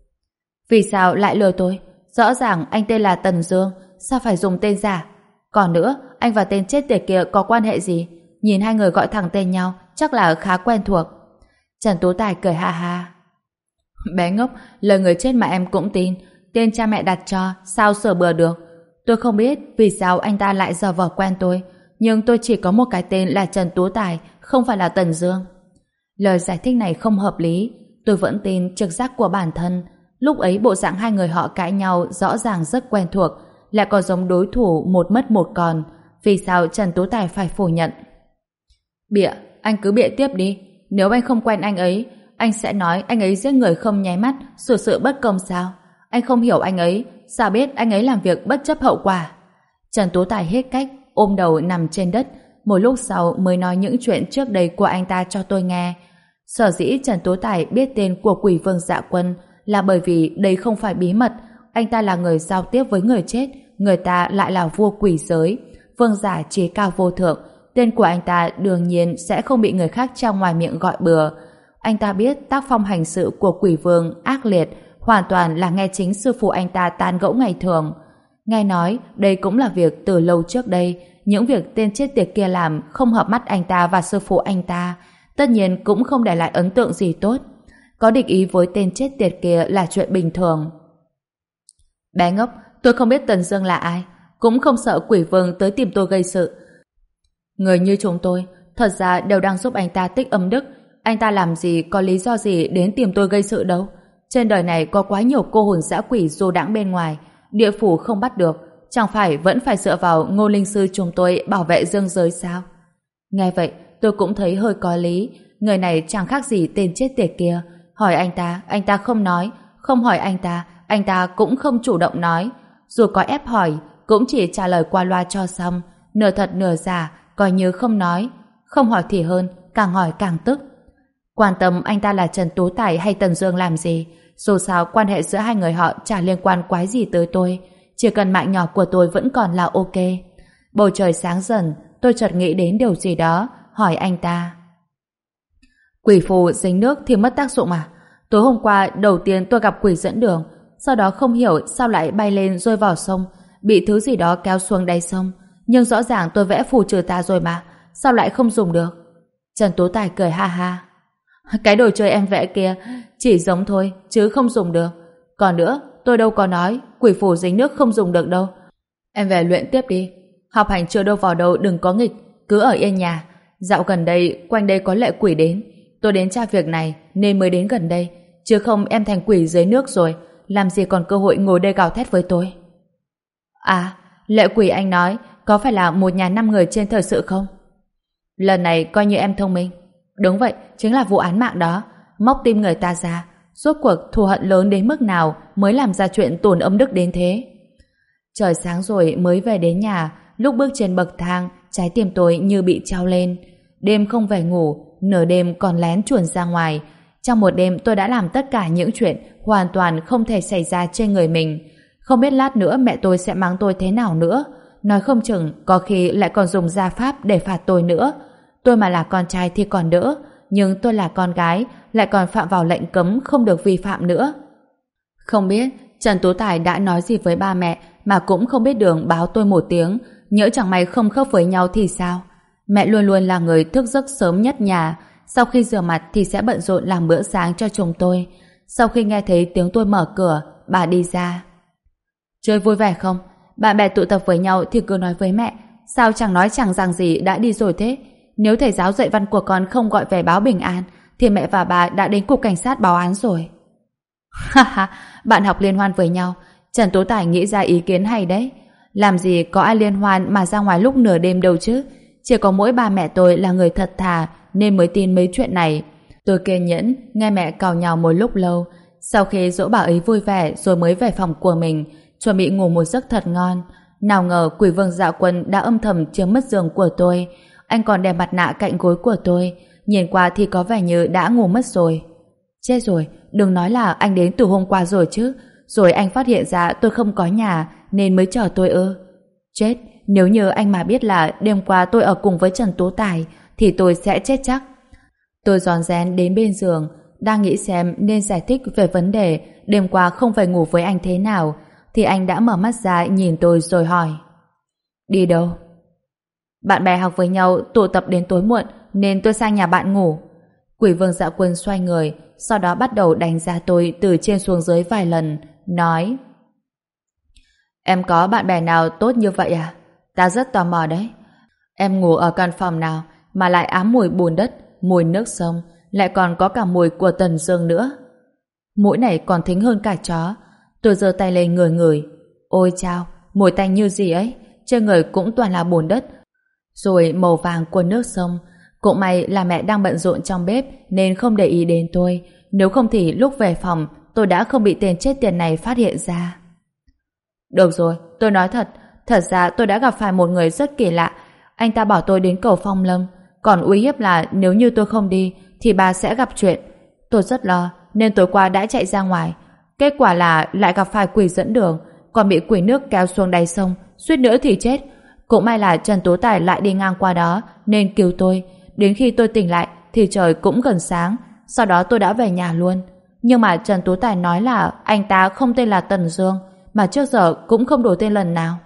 Vì sao lại lừa tôi? Rõ ràng anh tên là Tần Dương, sao phải dùng tên giả? Còn nữa, anh và tên chết tiệt kia có quan hệ gì? Nhìn hai người gọi thẳng tên nhau, chắc là khá quen thuộc. Trần Tố Tài cười ha ha. Bé ngốc, lời người chết mà em cũng tin. Tên cha mẹ đặt cho, sao sửa bừa được? Tôi không biết vì sao anh ta lại dò vờ quen tôi, nhưng tôi chỉ có một cái tên là Trần Tố Tài, không phải là Tần Dương. Lời giải thích này không hợp lý. Tôi vẫn tin trực giác của bản thân. Lúc ấy bộ dạng hai người họ cãi nhau rõ ràng rất quen thuộc, lại còn giống đối thủ một mất một còn. Vì sao Trần Tố Tài phải phủ nhận? Bịa, Anh cứ bịa tiếp đi. Nếu anh không quen anh ấy, anh sẽ nói anh ấy giết người không nháy mắt, xử sự bất công sao? Anh không hiểu anh ấy, sao biết anh ấy làm việc bất chấp hậu quả? Trần Tú Tài hết cách, ôm đầu nằm trên đất, một lúc sau mới nói những chuyện trước đây của anh ta cho tôi nghe. Sở dĩ Trần Tú Tài biết tên của quỷ vương Dạ Quân là bởi vì đây không phải bí mật. Anh ta là người giao tiếp với người chết, người ta lại là vua quỷ giới, vương giả trí cao vô thượng. Tên của anh ta đương nhiên sẽ không bị người khác trong ngoài miệng gọi bừa. Anh ta biết tác phong hành sự của quỷ vương ác liệt, hoàn toàn là nghe chính sư phụ anh ta tán gẫu ngày thường. Nghe nói đây cũng là việc từ lâu trước đây, những việc tên chết tiệt kia làm không hợp mắt anh ta và sư phụ anh ta, tất nhiên cũng không để lại ấn tượng gì tốt. Có địch ý với tên chết tiệt kia là chuyện bình thường. Bé ngốc, tôi không biết Tần Dương là ai, cũng không sợ quỷ vương tới tìm tôi gây sự. Người như chúng tôi thật ra đều đang giúp anh ta tích âm đức. Anh ta làm gì có lý do gì đến tìm tôi gây sự đâu. Trên đời này có quá nhiều cô hồn dã quỷ du đãng bên ngoài, địa phủ không bắt được, chẳng phải vẫn phải dựa vào Ngô Linh Sư chúng tôi bảo vệ dương giới sao? Nghe vậy tôi cũng thấy hơi có lý. Người này chẳng khác gì tên chết tiệt kia. Hỏi anh ta, anh ta không nói. Không hỏi anh ta, anh ta cũng không chủ động nói. Dù có ép hỏi, cũng chỉ trả lời qua loa cho xong, nửa thật nửa giả, coi như không nói. Không hỏi thì hơn, càng hỏi càng tức. Quan tâm anh ta là Trần Tú Tài hay Tần Dương làm gì, dù sao quan hệ giữa hai người họ chả liên quan quái gì tới tôi. Chỉ cần mạng nhỏ của tôi vẫn còn là ok. Bầu trời sáng dần, tôi chợt nghĩ đến điều gì đó, hỏi anh ta. Quỷ phù dính nước thì mất tác dụng à? Tối hôm qua đầu tiên tôi gặp quỷ dẫn đường, sau đó không hiểu sao lại bay lên rơi vào sông, bị thứ gì đó kéo xuống đáy sông. Nhưng rõ ràng tôi vẽ phù trừ tà rồi mà, sao lại không dùng được? Trần Tú Tài cười ha ha. Cái đồ chơi em vẽ kia chỉ giống thôi, chứ không dùng được. Còn nữa, tôi đâu có nói quỷ phù dính nước không dùng được đâu. Em về luyện tiếp đi. Học hành chưa đâu vào đâu, đừng có nghịch, cứ ở yên nhà. Dạo gần đây, quanh đây có lệ quỷ đến. Tôi đến tra việc này nên mới đến gần đây, chứ không em thành quỷ dưới nước rồi, làm gì còn cơ hội ngồi đây gào thét với tôi. À, lệ quỷ anh nói có phải là một nhà năm người trên thời sự không? Lần này coi như em thông minh. Đúng vậy, chính là vụ án mạng đó, móc tim người ta ra. Rốt cuộc thù hận lớn đến mức nào mới làm ra chuyện tổn âm đức đến thế? Trời sáng rồi mới về đến nhà, lúc bước trên bậc thang, trái tim tôi như bị trao lên. Đêm không về ngủ, nửa đêm còn lén chuồn ra ngoài. Trong một đêm tôi đã làm tất cả những chuyện hoàn toàn không thể xảy ra trên người mình. Không biết lát nữa mẹ tôi sẽ mắng tôi thế nào nữa. Nói không chừng có khi lại còn dùng gia pháp để phạt tôi nữa. Tôi mà là con trai thì còn đỡ, nhưng tôi là con gái, lại còn phạm vào lệnh cấm không được vi phạm nữa. Không biết Trần Tú Tài đã nói gì với ba mẹ mà cũng không biết đường báo tôi một tiếng, nhỡ chẳng may không khớp với nhau thì sao? Mẹ luôn luôn là người thức giấc sớm nhất nhà, sau khi rửa mặt thì sẽ bận rộn làm bữa sáng cho chúng tôi. Sau khi nghe thấy tiếng tôi mở cửa, bà đi ra. Chơi vui vẻ không? Bạn bè tụ tập với nhau thì cứ nói với mẹ, sao chẳng nói chẳng rằng gì đã đi rồi thế? Nếu thầy giáo dạy văn của con không gọi về báo bình an thì mẹ và bà đã đến cục cảnh sát báo án rồi. Ha ha, bạn học liên hoan với nhau. Trần Tú Tài nghĩ ra ý kiến hay đấy. Làm gì có ai liên hoan mà ra ngoài lúc nửa đêm đâu chứ. Chỉ có mỗi ba mẹ tôi là người thật thà nên mới tin mấy chuyện này. Tôi kiên nhẫn nghe mẹ càu nhàu một lúc lâu. Sau khi dỗ bà ấy vui vẻ rồi mới về phòng của mình, chuẩn bị ngủ một giấc thật ngon. Nào ngờ quỷ vương Dạ Quân đã âm thầm chiếm mất giường của tôi. Anh còn đè mặt nạ cạnh gối của tôi, nhìn qua thì có vẻ như đã ngủ mất rồi. Chết rồi, đừng nói là anh đến từ hôm qua rồi chứ. Rồi anh phát hiện ra tôi không có nhà nên mới chờ tôi ư? Chết, nếu như anh mà biết là đêm qua tôi ở cùng với Trần Tú Tài thì tôi sẽ chết chắc. Tôi rón rén đến bên giường, đang nghĩ xem nên giải thích về vấn đề đêm qua không phải ngủ với anh thế nào, thì anh đã mở mắt ra nhìn tôi rồi hỏi. Đi đâu? Bạn bè học với nhau tụ tập đến tối muộn nên tôi sang nhà bạn ngủ. Quỷ vương Dạ Quân xoay người, sau đó bắt đầu đánh giá tôi từ trên xuống dưới vài lần, nói: Em có bạn bè nào tốt như vậy à? Ta rất tò mò đấy. Em ngủ ở căn phòng nào mà lại ám mùi bùn đất, mùi nước sông, lại còn có cả mùi của Tần Dương nữa. Mũi này còn thính hơn cả chó. Tôi giơ tay lên ngửi ngửi. Ôi chao, mùi tanh như gì ấy, trên người cũng toàn là bùn đất, rồi màu vàng của nước sông, Cũng may là mẹ đang bận rộn trong bếp nên không để ý đến tôi. Nếu không thì lúc về phòng tôi đã không bị tên chết tiệt này phát hiện ra. Được rồi, tôi nói thật. Thật ra tôi đã gặp phải một người rất kỳ lạ. Anh ta bảo tôi đến cầu Phong Lâm, còn uy hiếp là nếu như tôi không đi thì bà sẽ gặp chuyện. Tôi rất lo nên tối qua đã chạy ra ngoài. Kết quả là lại gặp phải quỷ dẫn đường, còn bị quỷ nước kéo xuống đáy sông, suýt nữa thì chết. Cũng may là Trần Tú Tài lại đi ngang qua đó nên cứu tôi. Đến khi tôi tỉnh lại thì trời cũng gần sáng. Sau đó tôi đã về nhà luôn. Nhưng mà Trần Tú Tài nói là anh ta không tên là Tần Dương, mà trước giờ cũng không đổi tên lần nào.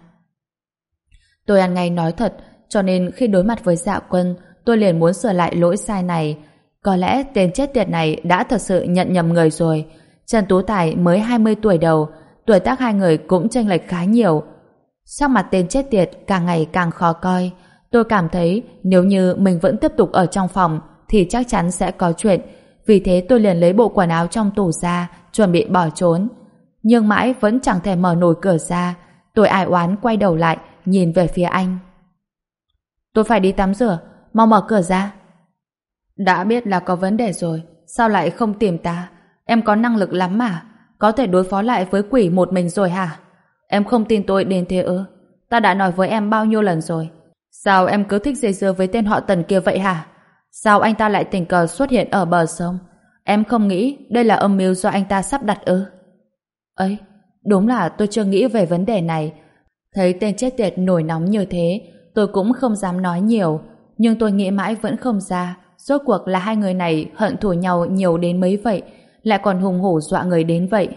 Tôi ăn ngay nói thật, cho nên khi đối mặt với Dạ Quân, tôi liền muốn sửa lại lỗi sai này. Có lẽ tên chết tiệt này đã thật sự nhận nhầm người rồi. Trần Tú Tài mới hai mươi tuổi đầu, tuổi tác hai người cũng chênh lệch khá nhiều. Sắc mặt tên chết tiệt càng ngày càng khó coi. Tôi cảm thấy nếu như mình vẫn tiếp tục ở trong phòng thì chắc chắn sẽ có chuyện. Vì thế tôi liền lấy bộ quần áo trong tủ ra, chuẩn bị bỏ trốn. Nhưng mãi vẫn chẳng thể mở nổi cửa ra. Tôi ai oán quay đầu lại, nhìn về phía anh. Tôi phải đi tắm rửa, mau mở cửa ra. Đã biết là có vấn đề rồi, sao lại không tìm ta? Em có năng lực lắm mà, có thể đối phó lại với quỷ một mình rồi hả? Em không tin tôi đến thế ư? Ta đã nói với em bao nhiêu lần rồi. Sao em cứ thích dây dưa với tên họ Tần kia vậy hả? Sao anh ta lại tình cờ xuất hiện ở bờ sông? Em không nghĩ đây là âm mưu do anh ta sắp đặt ư? Ấy, đúng là tôi chưa nghĩ về vấn đề này. Thấy tên chết tiệt nổi nóng như thế, tôi cũng không dám nói nhiều. Nhưng tôi nghĩ mãi vẫn không ra rốt cuộc là hai người này hận thù nhau nhiều đến mấy vậy, lại còn hùng hổ dọa người đến vậy.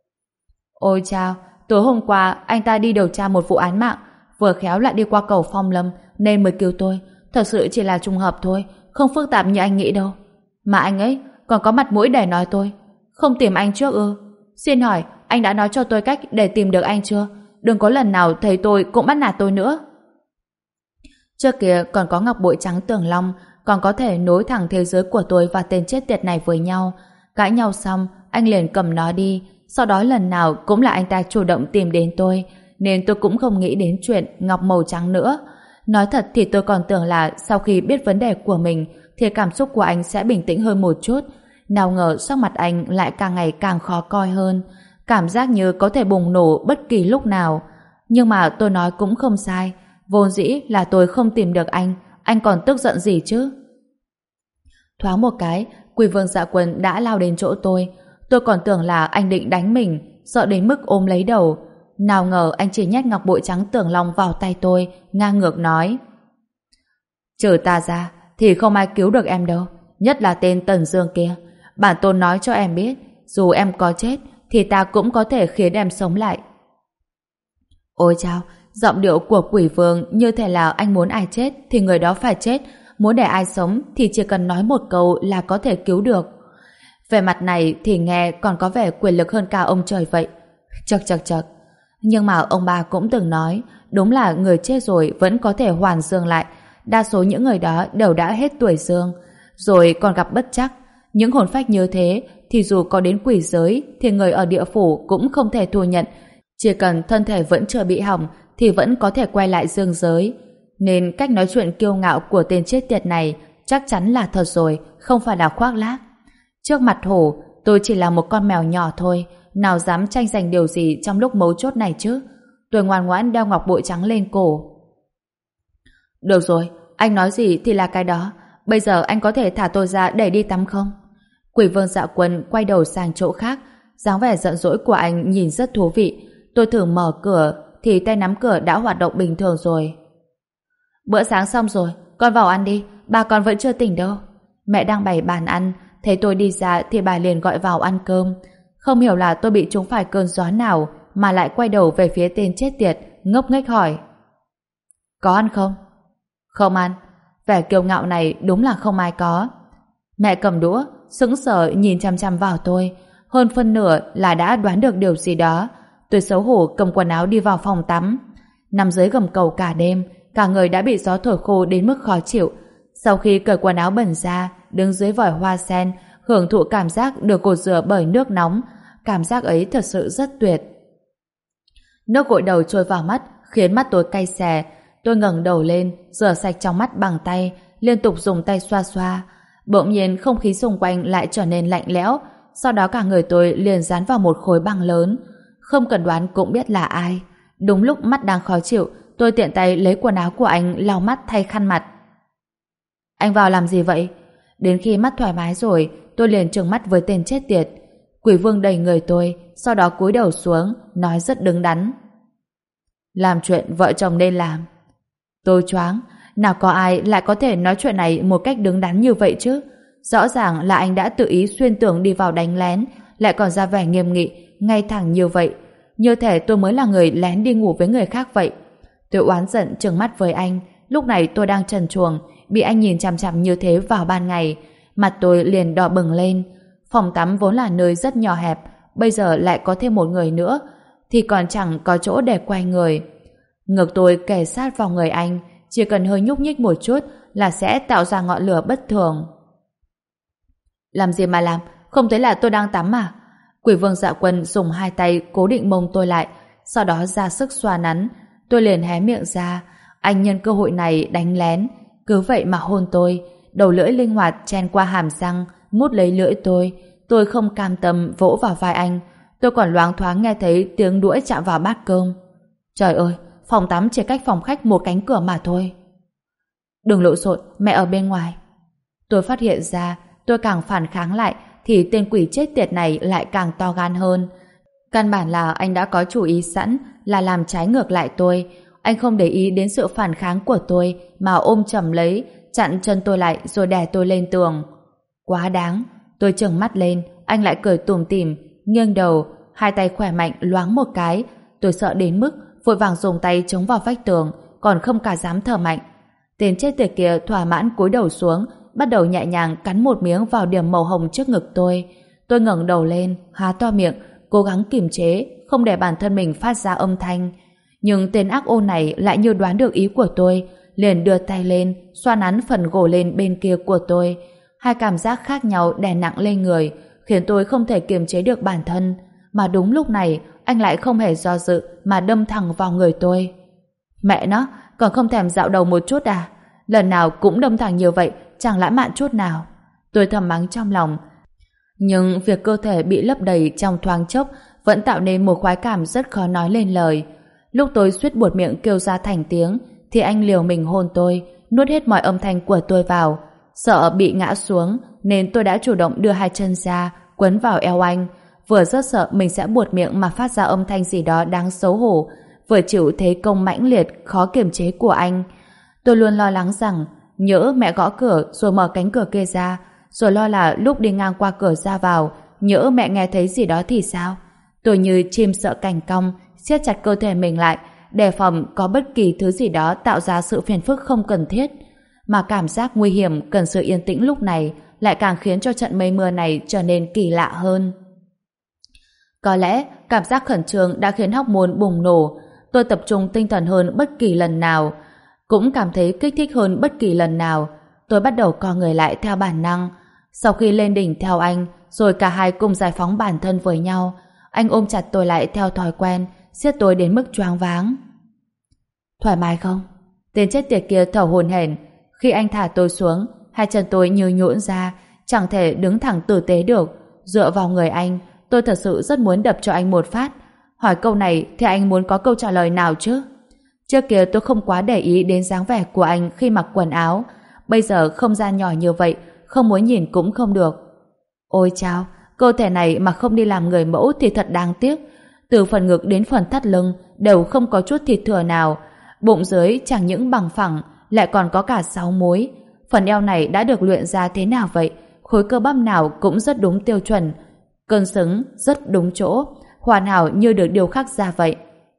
Ôi chao, tối hôm qua anh ta đi điều tra một vụ án mạng, vừa khéo lại đi qua cầu Phong Lâm nên mới cứu tôi. Thật sự chỉ là trùng hợp thôi, không phức tạp như anh nghĩ đâu. Mà anh ấy còn có mặt mũi để nói tôi không tìm anh trước ư? Xin hỏi anh đã nói cho tôi cách để tìm được anh chưa? Đừng có lần nào thấy tôi cũng bắt nạt tôi nữa. Trước kia còn có ngọc bội trắng Tường Long, còn có thể nối thẳng thế giới của tôi và tên chết tiệt này với nhau. Cãi nhau xong, anh liền cầm nó đi. Sau đó lần nào cũng là anh ta chủ động tìm đến tôi, nên tôi cũng không nghĩ đến chuyện ngọc màu trắng nữa. Nói thật thì tôi còn tưởng là sau khi biết vấn đề của mình thì cảm xúc của anh sẽ bình tĩnh hơn một chút. Nào ngờ sắc mặt anh lại càng ngày càng khó coi hơn, cảm giác như có thể bùng nổ bất kỳ lúc nào. Nhưng mà tôi nói cũng không sai, vốn dĩ là tôi không tìm được anh, anh còn tức giận gì chứ? Thoáng một cái, Quỷ Vương Dạ Quân đã lao đến chỗ tôi. Tôi còn tưởng là anh định đánh mình, sợ đến mức ôm lấy đầu. Nào ngờ anh chỉ nhét ngọc bội trắng Tường Long vào tay tôi, ngang ngược nói: trừ ta ra thì không ai cứu được em đâu, nhất là tên Tần Dương kia. Bản tôn nói cho em biết, dù em có chết thì ta cũng có thể khiến em sống lại. Ôi chao, giọng điệu của Quỷ Vương như thể là anh muốn ai chết thì người đó phải chết, muốn để ai sống thì chỉ cần nói một câu là có thể cứu được. Về mặt này thì nghe còn có vẻ quyền lực hơn cả ông trời vậy. Chật chật chật. Nhưng mà ông bà cũng từng nói, đúng là người chết rồi vẫn có thể hoàn dương lại. Đa số những người đó đều đã hết tuổi dương, rồi còn gặp bất trắc. Những hồn phách như thế thì dù có đến quỷ giới thì người ở địa phủ cũng không thể thu nhận. Chỉ cần thân thể vẫn chưa bị hỏng thì vẫn có thể quay lại dương giới. Nên cách nói chuyện kiêu ngạo của tên chết tiệt này chắc chắn là thật rồi, không phải là khoác lác. Trước mặt hổ, tôi chỉ là một con mèo nhỏ thôi, nào dám tranh giành điều gì trong lúc mấu chốt này chứ. Tôi ngoan ngoãn đeo ngọc bội trắng lên cổ. Được rồi, anh nói gì thì là cái đó. Bây giờ anh có thể thả tôi ra để đi tắm không? Quỷ Vương Dạ Quân quay đầu sang chỗ khác. Dáng vẻ giận dỗi của anh nhìn rất thú vị. Tôi thử mở cửa thì tay nắm cửa đã hoạt động bình thường rồi. Bữa sáng xong rồi, con vào ăn đi, bà con vẫn chưa tỉnh đâu. Mẹ đang bày bàn ăn, thấy tôi đi ra thì bà liền gọi vào ăn cơm. Không hiểu là tôi bị trúng phải cơn gió nào mà lại quay đầu về phía tên chết tiệt, ngốc nghếch hỏi: có ăn không? Không ăn. Vẻ kiêu ngạo này đúng là không ai có. Mẹ cầm đũa, sững sờ nhìn chăm chăm vào tôi, hơn phân nửa là đã đoán được điều gì đó. Tôi xấu hổ cầm quần áo đi vào phòng tắm. Nằm dưới gầm cầu cả đêm, cả người đã bị gió thổi khô đến mức khó chịu. Sau khi cởi quần áo bẩn ra, đứng dưới vòi hoa sen, hưởng thụ cảm giác được cột rửa bởi nước nóng. Cảm giác ấy thật sự rất tuyệt. Nước gội đầu trôi vào mắt, khiến mắt tôi cay xè. Tôi ngẩng đầu lên, rửa sạch trong mắt bằng tay, liên tục dùng tay xoa xoa. Bỗng nhiên không khí xung quanh lại trở nên lạnh lẽo, sau đó cả người tôi liền dán vào một khối băng lớn. Không cần đoán cũng biết là ai. Đúng lúc mắt đang khó chịu, tôi tiện tay lấy quần áo của anh lau mắt thay khăn mặt. Anh vào làm gì vậy? Đến khi mắt thoải mái rồi, tôi liền trừng mắt với tên chết tiệt. Quỷ vương đẩy người tôi, sau đó cúi đầu xuống, nói rất đứng đắn. Làm chuyện vợ chồng nên làm. Tôi choáng, nào có ai lại có thể nói chuyện này một cách đứng đắn như vậy chứ? Rõ ràng là anh đã tự ý xuyên tưởng đi vào đánh lén, lại còn ra vẻ nghiêm nghị, ngay thẳng như vậy. Như thể tôi mới là người lén đi ngủ với người khác vậy. Tôi oán giận trừng mắt với anh. Lúc này tôi đang trần truồng, bị anh nhìn chằm chằm như thế vào ban ngày. Mặt tôi liền đỏ bừng lên. Phòng tắm vốn là nơi rất nhỏ hẹp, bây giờ lại có thêm một người nữa, thì còn chẳng có chỗ để quay người. Ngực tôi kề sát vào người anh, chỉ cần hơi nhúc nhích một chút là sẽ tạo ra ngọn lửa bất thường. Làm gì mà làm, không thấy là tôi đang tắm à? Quỷ vương Dạ Quân dùng hai tay cố định mông tôi lại, sau đó ra sức xoa nắn. Tôi liền hé miệng ra. Anh nhân cơ hội này đánh lén, cứ vậy mà hôn tôi. Đầu lưỡi linh hoạt chen qua hàm răng, mút lấy lưỡi tôi. Tôi không cam tâm vỗ vào vai anh. Tôi còn loáng thoáng nghe thấy tiếng đũa chạm vào bát cơm. Trời ơi, phòng tắm chỉ cách phòng khách một cánh cửa mà thôi. Đừng lộn xộn, mẹ ở bên ngoài. Tôi phát hiện ra, tôi càng phản kháng lại thì tên quỷ chết tiệt này lại càng to gan hơn. Căn bản là anh đã có chủ ý sẵn là làm trái ngược lại tôi. Anh không để ý đến sự phản kháng của tôi mà ôm chầm lấy, chặn chân tôi lại rồi đè tôi lên tường. Quá đáng. Tôi trừng mắt lên, anh lại cười tủm tỉm, nghiêng đầu, hai tay khỏe mạnh loáng một cái. Tôi sợ đến mức vội vàng dùng tay chống vào vách tường, còn không cả dám thở mạnh. Tên chết tiệt kia thỏa mãn cúi đầu xuống, bắt đầu nhẹ nhàng cắn một miếng vào điểm màu hồng trước ngực tôi. Tôi ngẩng đầu lên, há to miệng, cố gắng kiềm chế, không để bản thân mình phát ra âm thanh. Nhưng tên ác ô này lại như đoán được ý của tôi, liền đưa tay lên, xoa nắn phần gồ lên bên kia của tôi. Hai cảm giác khác nhau đè nặng lên người, khiến tôi không thể kiềm chế được bản thân. Mà đúng lúc này, anh lại không hề do dự mà đâm thẳng vào người tôi. Mẹ nó, còn không thèm dạo đầu một chút à? Lần nào cũng đâm thẳng như vậy, chẳng lãng mạn chút nào. Tôi thầm mắng trong lòng. Nhưng việc cơ thể bị lấp đầy trong thoáng chốc vẫn tạo nên một khoái cảm rất khó nói lên lời. Lúc tôi suýt buột miệng kêu ra thành tiếng, thì anh liều mình hôn tôi, nuốt hết mọi âm thanh của tôi vào. Sợ bị ngã xuống, nên tôi đã chủ động đưa hai chân ra, quấn vào eo anh. Vừa rất sợ mình sẽ buột miệng mà phát ra âm thanh gì đó đáng xấu hổ, vừa chịu thế công mãnh liệt, khó kiềm chế của anh. Tôi luôn lo lắng rằng nhỡ mẹ gõ cửa rồi mở cánh cửa kia ra, rồi lo là lúc đi ngang qua cửa ra vào, nhỡ mẹ nghe thấy gì đó thì sao? Tôi như chim sợ cành cong, siết chặt cơ thể mình lại, đề phòng có bất kỳ thứ gì đó tạo ra sự phiền phức không cần thiết. Mà cảm giác nguy hiểm cần sự yên tĩnh lúc này lại càng khiến cho trận mây mưa này trở nên kỳ lạ hơn. Có lẽ cảm giác khẩn trương đã khiến hormone bùng nổ. Tôi tập trung tinh thần hơn bất kỳ lần nào, cũng cảm thấy kích thích hơn bất kỳ lần nào. Tôi bắt đầu co người lại theo bản năng. Sau khi lên đỉnh theo anh, rồi cả hai cùng giải phóng bản thân với nhau, anh ôm chặt tôi lại theo thói quen, siết tôi đến mức choáng váng. Thoải mái không? Tên chết tiệt kia thở hổn hển. Khi anh thả tôi xuống, hai chân tôi như nhũn ra, chẳng thể đứng thẳng tử tế được. Dựa vào người anh, tôi thật sự rất muốn đập cho anh một phát. Hỏi câu này thì anh muốn có câu trả lời nào chứ? Trước kia tôi không quá để ý đến dáng vẻ của anh khi mặc quần áo. Bây giờ không gian nhỏ như vậy, không muốn nhìn cũng không được. Ôi chao, cơ thể này mà không đi làm người mẫu thì thật đáng tiếc. Từ phần ngực đến phần thắt lưng đều không có chút thịt thừa nào. Bụng dưới chẳng những bằng phẳng, lại còn có cả sáu múi. Phần eo này đã được luyện ra thế nào vậy? Khối cơ bắp nào cũng rất đúng tiêu chuẩn. Cân xứng rất đúng chỗ, hoàn hảo như được điêu khắc ra vậy.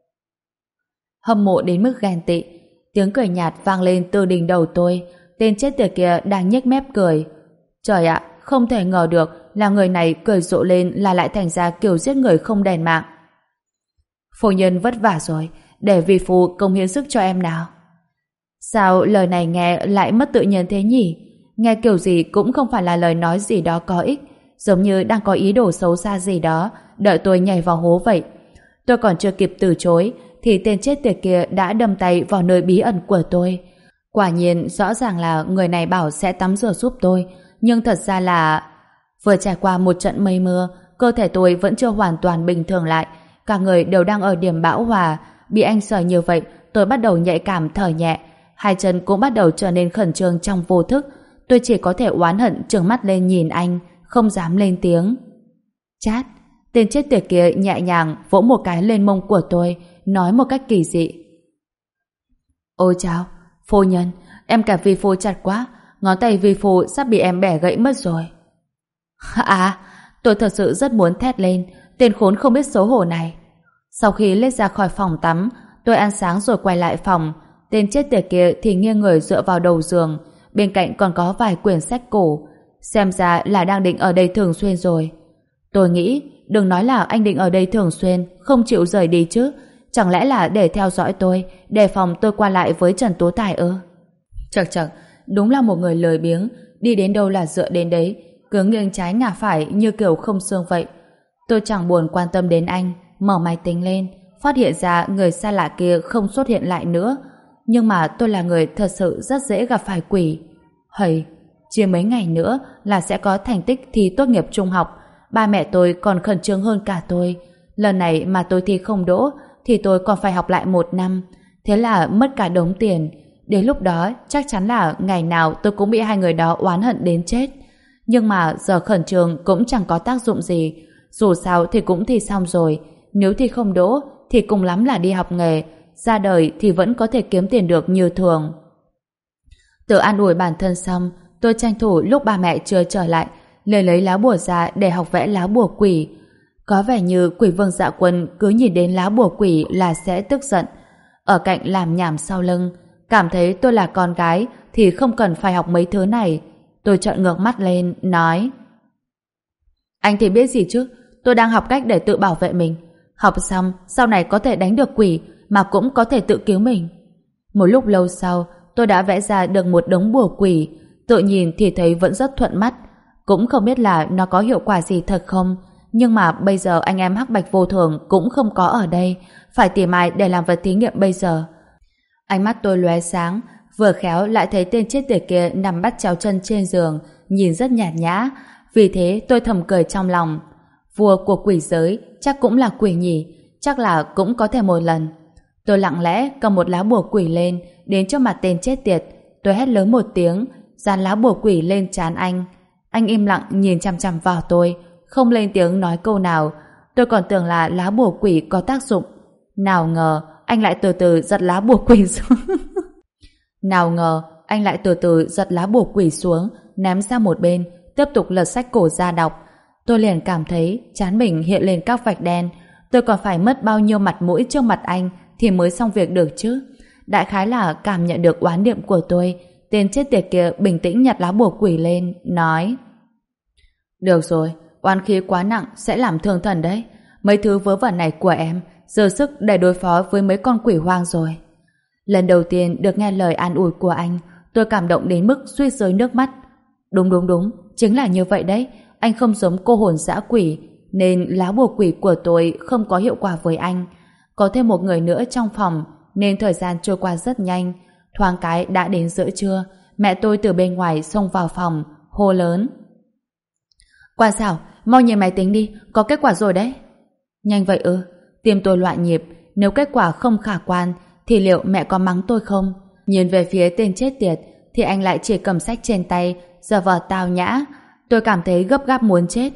Hâm mộ đến mức ghen tị. Tiếng cười nhạt vang lên từ đỉnh đầu tôi. Tên chết tiệt kia đang nhếch mép cười. Trời ạ, không thể ngờ được là người này cười rộ lên là lại thành ra kiểu giết người không đền mạng. Phu nhân vất vả rồi, để vì phu công hiến sức cho em nào. Sao lời này nghe lại mất tự nhiên thế nhỉ? Nghe kiểu gì cũng không phải là lời nói gì đó có ích, giống như đang có ý đồ xấu xa gì đó, đợi tôi nhảy vào hố vậy. Tôi còn chưa kịp từ chối, thì tên chết tiệt kia đã đâm tay vào nơi bí ẩn của tôi. Quả nhiên rõ ràng là người này bảo sẽ tắm rửa giúp tôi, nhưng thật ra là... Vừa trải qua một trận mây mưa, cơ thể tôi vẫn chưa hoàn toàn bình thường lại. Cả người đều đang ở điểm bão hòa. Bị anh sờ như vậy, tôi bắt đầu nhạy cảm thở nhẹ. Hai chân cũng bắt đầu trở nên khẩn trương trong vô thức. Tôi chỉ có thể oán hận trừng mắt lên nhìn anh, không dám lên tiếng. Chát, tên chết tiệt kia nhẹ nhàng vỗ một cái lên mông của tôi, nói một cách kỳ dị. Ôi chao, phu nhân, em cả vi phu chặt quá, ngón tay vi phu sắp bị em bẻ gãy mất rồi. À, tôi thật sự rất muốn thét lên, tên khốn không biết xấu hổ này. Sau khi lết ra khỏi phòng tắm, tôi ăn sáng rồi quay lại phòng. Tên chết tiệt kia thì nghiêng người dựa vào đầu giường, bên cạnh còn có vài quyển sách cổ. Xem ra là đang định ở đây thường xuyên rồi. Tôi nghĩ, đừng nói là anh định ở đây thường xuyên, không chịu rời đi chứ. Chẳng lẽ là để theo dõi tôi, đề phòng tôi qua lại với Trần Tú Tài ư? Chậc chậc, đúng là một người lười biếng, đi đến đâu là dựa đến đấy, cứ nghiêng trái ngả phải như kiểu không xương vậy. Tôi chẳng buồn quan tâm đến anh, mở máy tính lên, phát hiện ra người xa lạ kia không xuất hiện lại nữa. Nhưng mà tôi là người thật sự rất dễ gặp phải quỷ. Hầy, chỉ mấy ngày nữa là sẽ có thành tích thi tốt nghiệp trung học. Ba mẹ tôi còn khẩn trương hơn cả tôi. Lần này mà tôi thi không đỗ thì tôi còn phải học lại một năm. Thế là mất cả đống tiền. Đến lúc đó chắc chắn là ngày nào tôi cũng bị hai người đó oán hận đến chết. Nhưng mà giờ khẩn trương cũng chẳng có tác dụng gì. Dù sao thì cũng thi xong rồi. Nếu thi không đỗ thì cùng lắm là đi học nghề. Ra đời thì vẫn có thể kiếm tiền được như thường. Tự an ủi bản thân xong, tôi tranh thủ lúc ba mẹ chưa trở lại, lấy lấy lá bùa ra để học vẽ lá bùa quỷ. Có vẻ như quỷ vương Dạ Quân cứ nhìn đến lá bùa quỷ là sẽ tức giận. Ở cạnh làm nhảm sau lưng, cảm thấy tôi là con gái thì không cần phải học mấy thứ này. Tôi trợn ngược mắt lên, nói: Anh thì biết gì chứ, tôi đang học cách để tự bảo vệ mình. Học xong, sau này có thể đánh được quỷ, mà cũng có thể tự cứu mình. Một lúc lâu sau, tôi đã vẽ ra được một đống bùa quỷ, tự nhìn thì thấy vẫn rất thuận mắt. Cũng không biết là nó có hiệu quả gì thật không, nhưng mà bây giờ anh em Hắc Bạch Vô Thường cũng không có ở đây, phải tìm ai để làm vật thí nghiệm bây giờ. Ánh mắt tôi lóe sáng, vừa khéo lại thấy tên chết tiệt kia nằm bắt chéo chân trên giường, nhìn rất nhạt nhã, vì thế tôi thầm cười trong lòng. Vua của quỷ giới chắc cũng là quỷ nhỉ, chắc là cũng có thể một lần. Tôi lặng lẽ cầm một lá bùa quỷ lên, đến trước mặt tên chết tiệt. Tôi hét lớn một tiếng, dán lá bùa quỷ lên trán anh. Anh im lặng nhìn chằm chằm vào tôi, không lên tiếng nói câu nào. Tôi còn tưởng là lá bùa quỷ có tác dụng. Nào ngờ anh lại từ từ giật lá bùa quỷ xuống. Nào ngờ anh lại từ từ giật lá bùa quỷ xuống, ném ra một bên, tiếp tục lật sách cổ ra đọc. Tôi liền cảm thấy trán mình hiện lên các vạch đen. Tôi còn phải mất bao nhiêu mặt mũi trước mặt anh thì mới xong việc được chứ. Đại khái là cảm nhận được oán niệm của tôi, tên chết tiệt kia bình tĩnh nhặt lá bùa quỷ lên, nói: Được rồi, oán khí quá nặng sẽ làm thương thần đấy. Mấy thứ vớ vẩn này của em dư sức để đối phó với mấy con quỷ hoang rồi. Lần đầu tiên được nghe lời an ủi của anh, tôi cảm động đến mức suýt rơi nước mắt. Đúng đúng đúng, chính là như vậy đấy. Anh không giống cô hồn dã quỷ, nên lá bùa quỷ của tôi không có hiệu quả với anh. Có thêm một người nữa trong phòng, nên thời gian trôi qua rất nhanh. Thoáng cái đã đến giữa trưa, mẹ tôi từ bên ngoài xông vào phòng, hô lớn: Quan Xảo, mau nhìn máy tính đi, có kết quả rồi đấy. Nhanh vậy ư? Tim tôi loạn nhịp, nếu kết quả không khả quan thì liệu mẹ có mắng tôi không? Nhìn về phía tên chết tiệt thì anh lại chỉ cầm sách trên tay, giờ vờ tao nhã. Tôi cảm thấy gấp gáp muốn chết.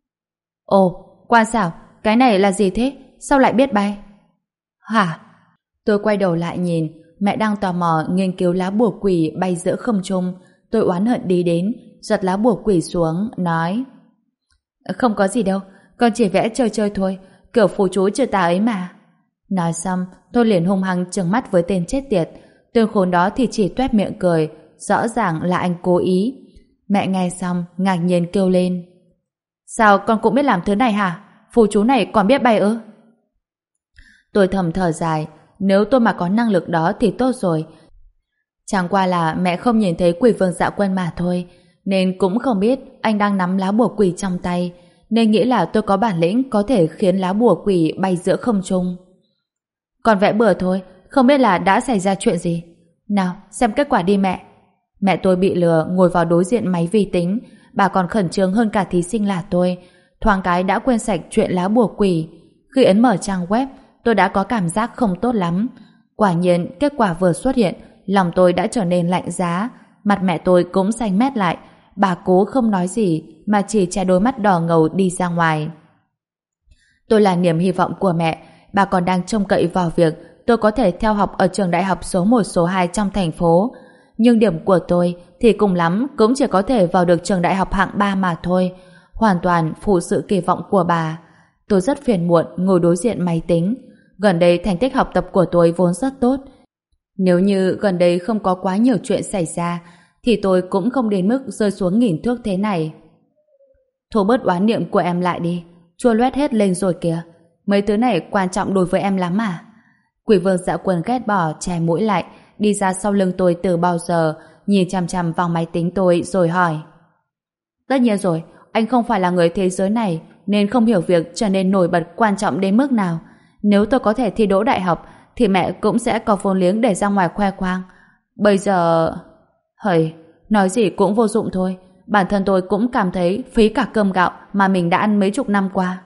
Ồ, Quan Xảo, cái này là gì thế? Sao lại biết bay? Hả? Tôi quay đầu lại nhìn, mẹ đang tò mò nghiên cứu lá bùa quỷ bay giữa không trung. Tôi oán hận đi đến, giật lá bùa quỷ xuống, nói: Không có gì đâu, con chỉ vẽ chơi chơi thôi, kiểu phù chú trừ tà ấy mà. Nói xong, tôi liền hung hăng trừng mắt với tên chết tiệt. Tên khốn đó thì chỉ toét miệng cười, rõ ràng là anh cố ý. Mẹ nghe xong, ngạc nhiên kêu lên: Sao con cũng biết làm thứ này hả? Phù chú này còn biết bay ư? Tôi thầm thở dài, nếu tôi mà có năng lực đó thì tốt rồi. Chẳng qua là mẹ không nhìn thấy quỷ vương Dạ Quân mà thôi, nên cũng không biết anh đang nắm lá bùa quỷ trong tay, nên nghĩ là tôi có bản lĩnh có thể khiến lá bùa quỷ bay giữa không trung. Còn vẽ bừa thôi, không biết là đã xảy ra chuyện gì. Nào, xem kết quả đi mẹ. Mẹ tôi bị lừa ngồi vào đối diện máy vi tính. Bà còn khẩn trương hơn cả thí sinh là tôi. Thoáng cái đã quên sạch chuyện lá bùa quỷ. Khi ấn mở trang web, tôi đã có cảm giác không tốt lắm. Quả nhiên, kết quả vừa xuất hiện, lòng tôi đã trở nên lạnh giá. Mặt mẹ tôi cũng xanh mét lại. Bà cố không nói gì, mà chỉ che đôi mắt đỏ ngầu đi ra ngoài. Tôi là niềm hy vọng của mẹ. Bà còn đang trông cậy vào việc tôi có thể theo học ở trường đại học số một số hai trong thành phố. Nhưng điểm của tôi thì cùng lắm cũng chỉ có thể vào được trường đại học hạng ba mà thôi. Hoàn toàn phụ sự kỳ vọng của bà. Tôi rất phiền muộn ngồi đối diện máy tính. Gần đây thành tích học tập của tôi vốn rất tốt. Nếu như gần đây không có quá nhiều chuyện xảy ra thì tôi cũng không đến mức rơi xuống nghìn thước thế này. Thôi bớt oán niệm của em lại đi. Chua loét hết lên rồi kìa. Mấy thứ này quan trọng đối với em lắm à? Quỷ vương Dạ Quân ghét bỏ che mũi lại, đi ra sau lưng tôi từ bao giờ, nhìn chằm chằm vào máy tính tôi rồi hỏi. Tất nhiên rồi, anh không phải là người thế giới này nên không hiểu việc trở nên nổi bật quan trọng đến mức nào. Nếu tôi có thể thi đỗ đại học thì mẹ cũng sẽ có vốn liếng để ra ngoài khoe khoang. Bây giờ... Hời, nói gì cũng vô dụng thôi. Bản thân tôi cũng cảm thấy phí cả cơm gạo mà mình đã ăn mấy chục năm qua.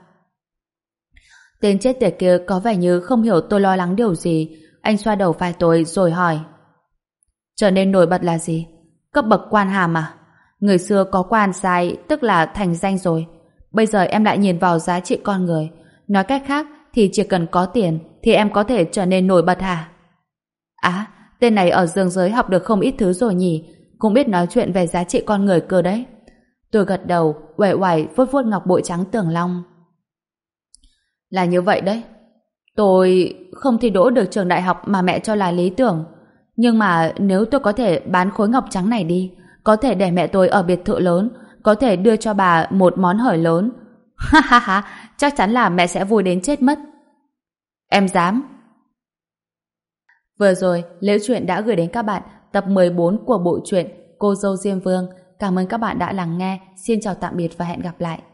Tên chết tiệt kia có vẻ như không hiểu tôi lo lắng điều gì. Anh xoa đầu vai tôi rồi hỏi. Trở nên nổi bật là gì? Cấp bậc quan hàm à? Người xưa có quan sai tức là thành danh rồi. Bây giờ em lại nhìn vào giá trị con người. Nói cách khác thì chỉ cần có tiền thì em có thể trở nên nổi bật hả? À, tên này ở dương giới học được không ít thứ rồi nhỉ. Cũng biết nói chuyện về giá trị con người cơ đấy. Tôi gật đầu, uể oải vuốt vuốt ngọc bội trắng tường long. Là như vậy đấy. Tôi không thi đỗ được trường đại học mà mẹ cho là lý tưởng. Nhưng mà nếu tôi có thể bán khối ngọc trắng này đi, có thể để mẹ tôi ở biệt thự lớn, có thể đưa cho bà một món hời lớn. Ha ha ha, chắc chắn là mẹ sẽ vui đến chết mất. Em dám. Vừa rồi, Liễu Chuyện đã gửi đến các bạn tập mười bốn của bộ truyện Cô dâu Diêm Vương. Cảm ơn các bạn đã lắng nghe. Xin chào tạm biệt và hẹn gặp lại.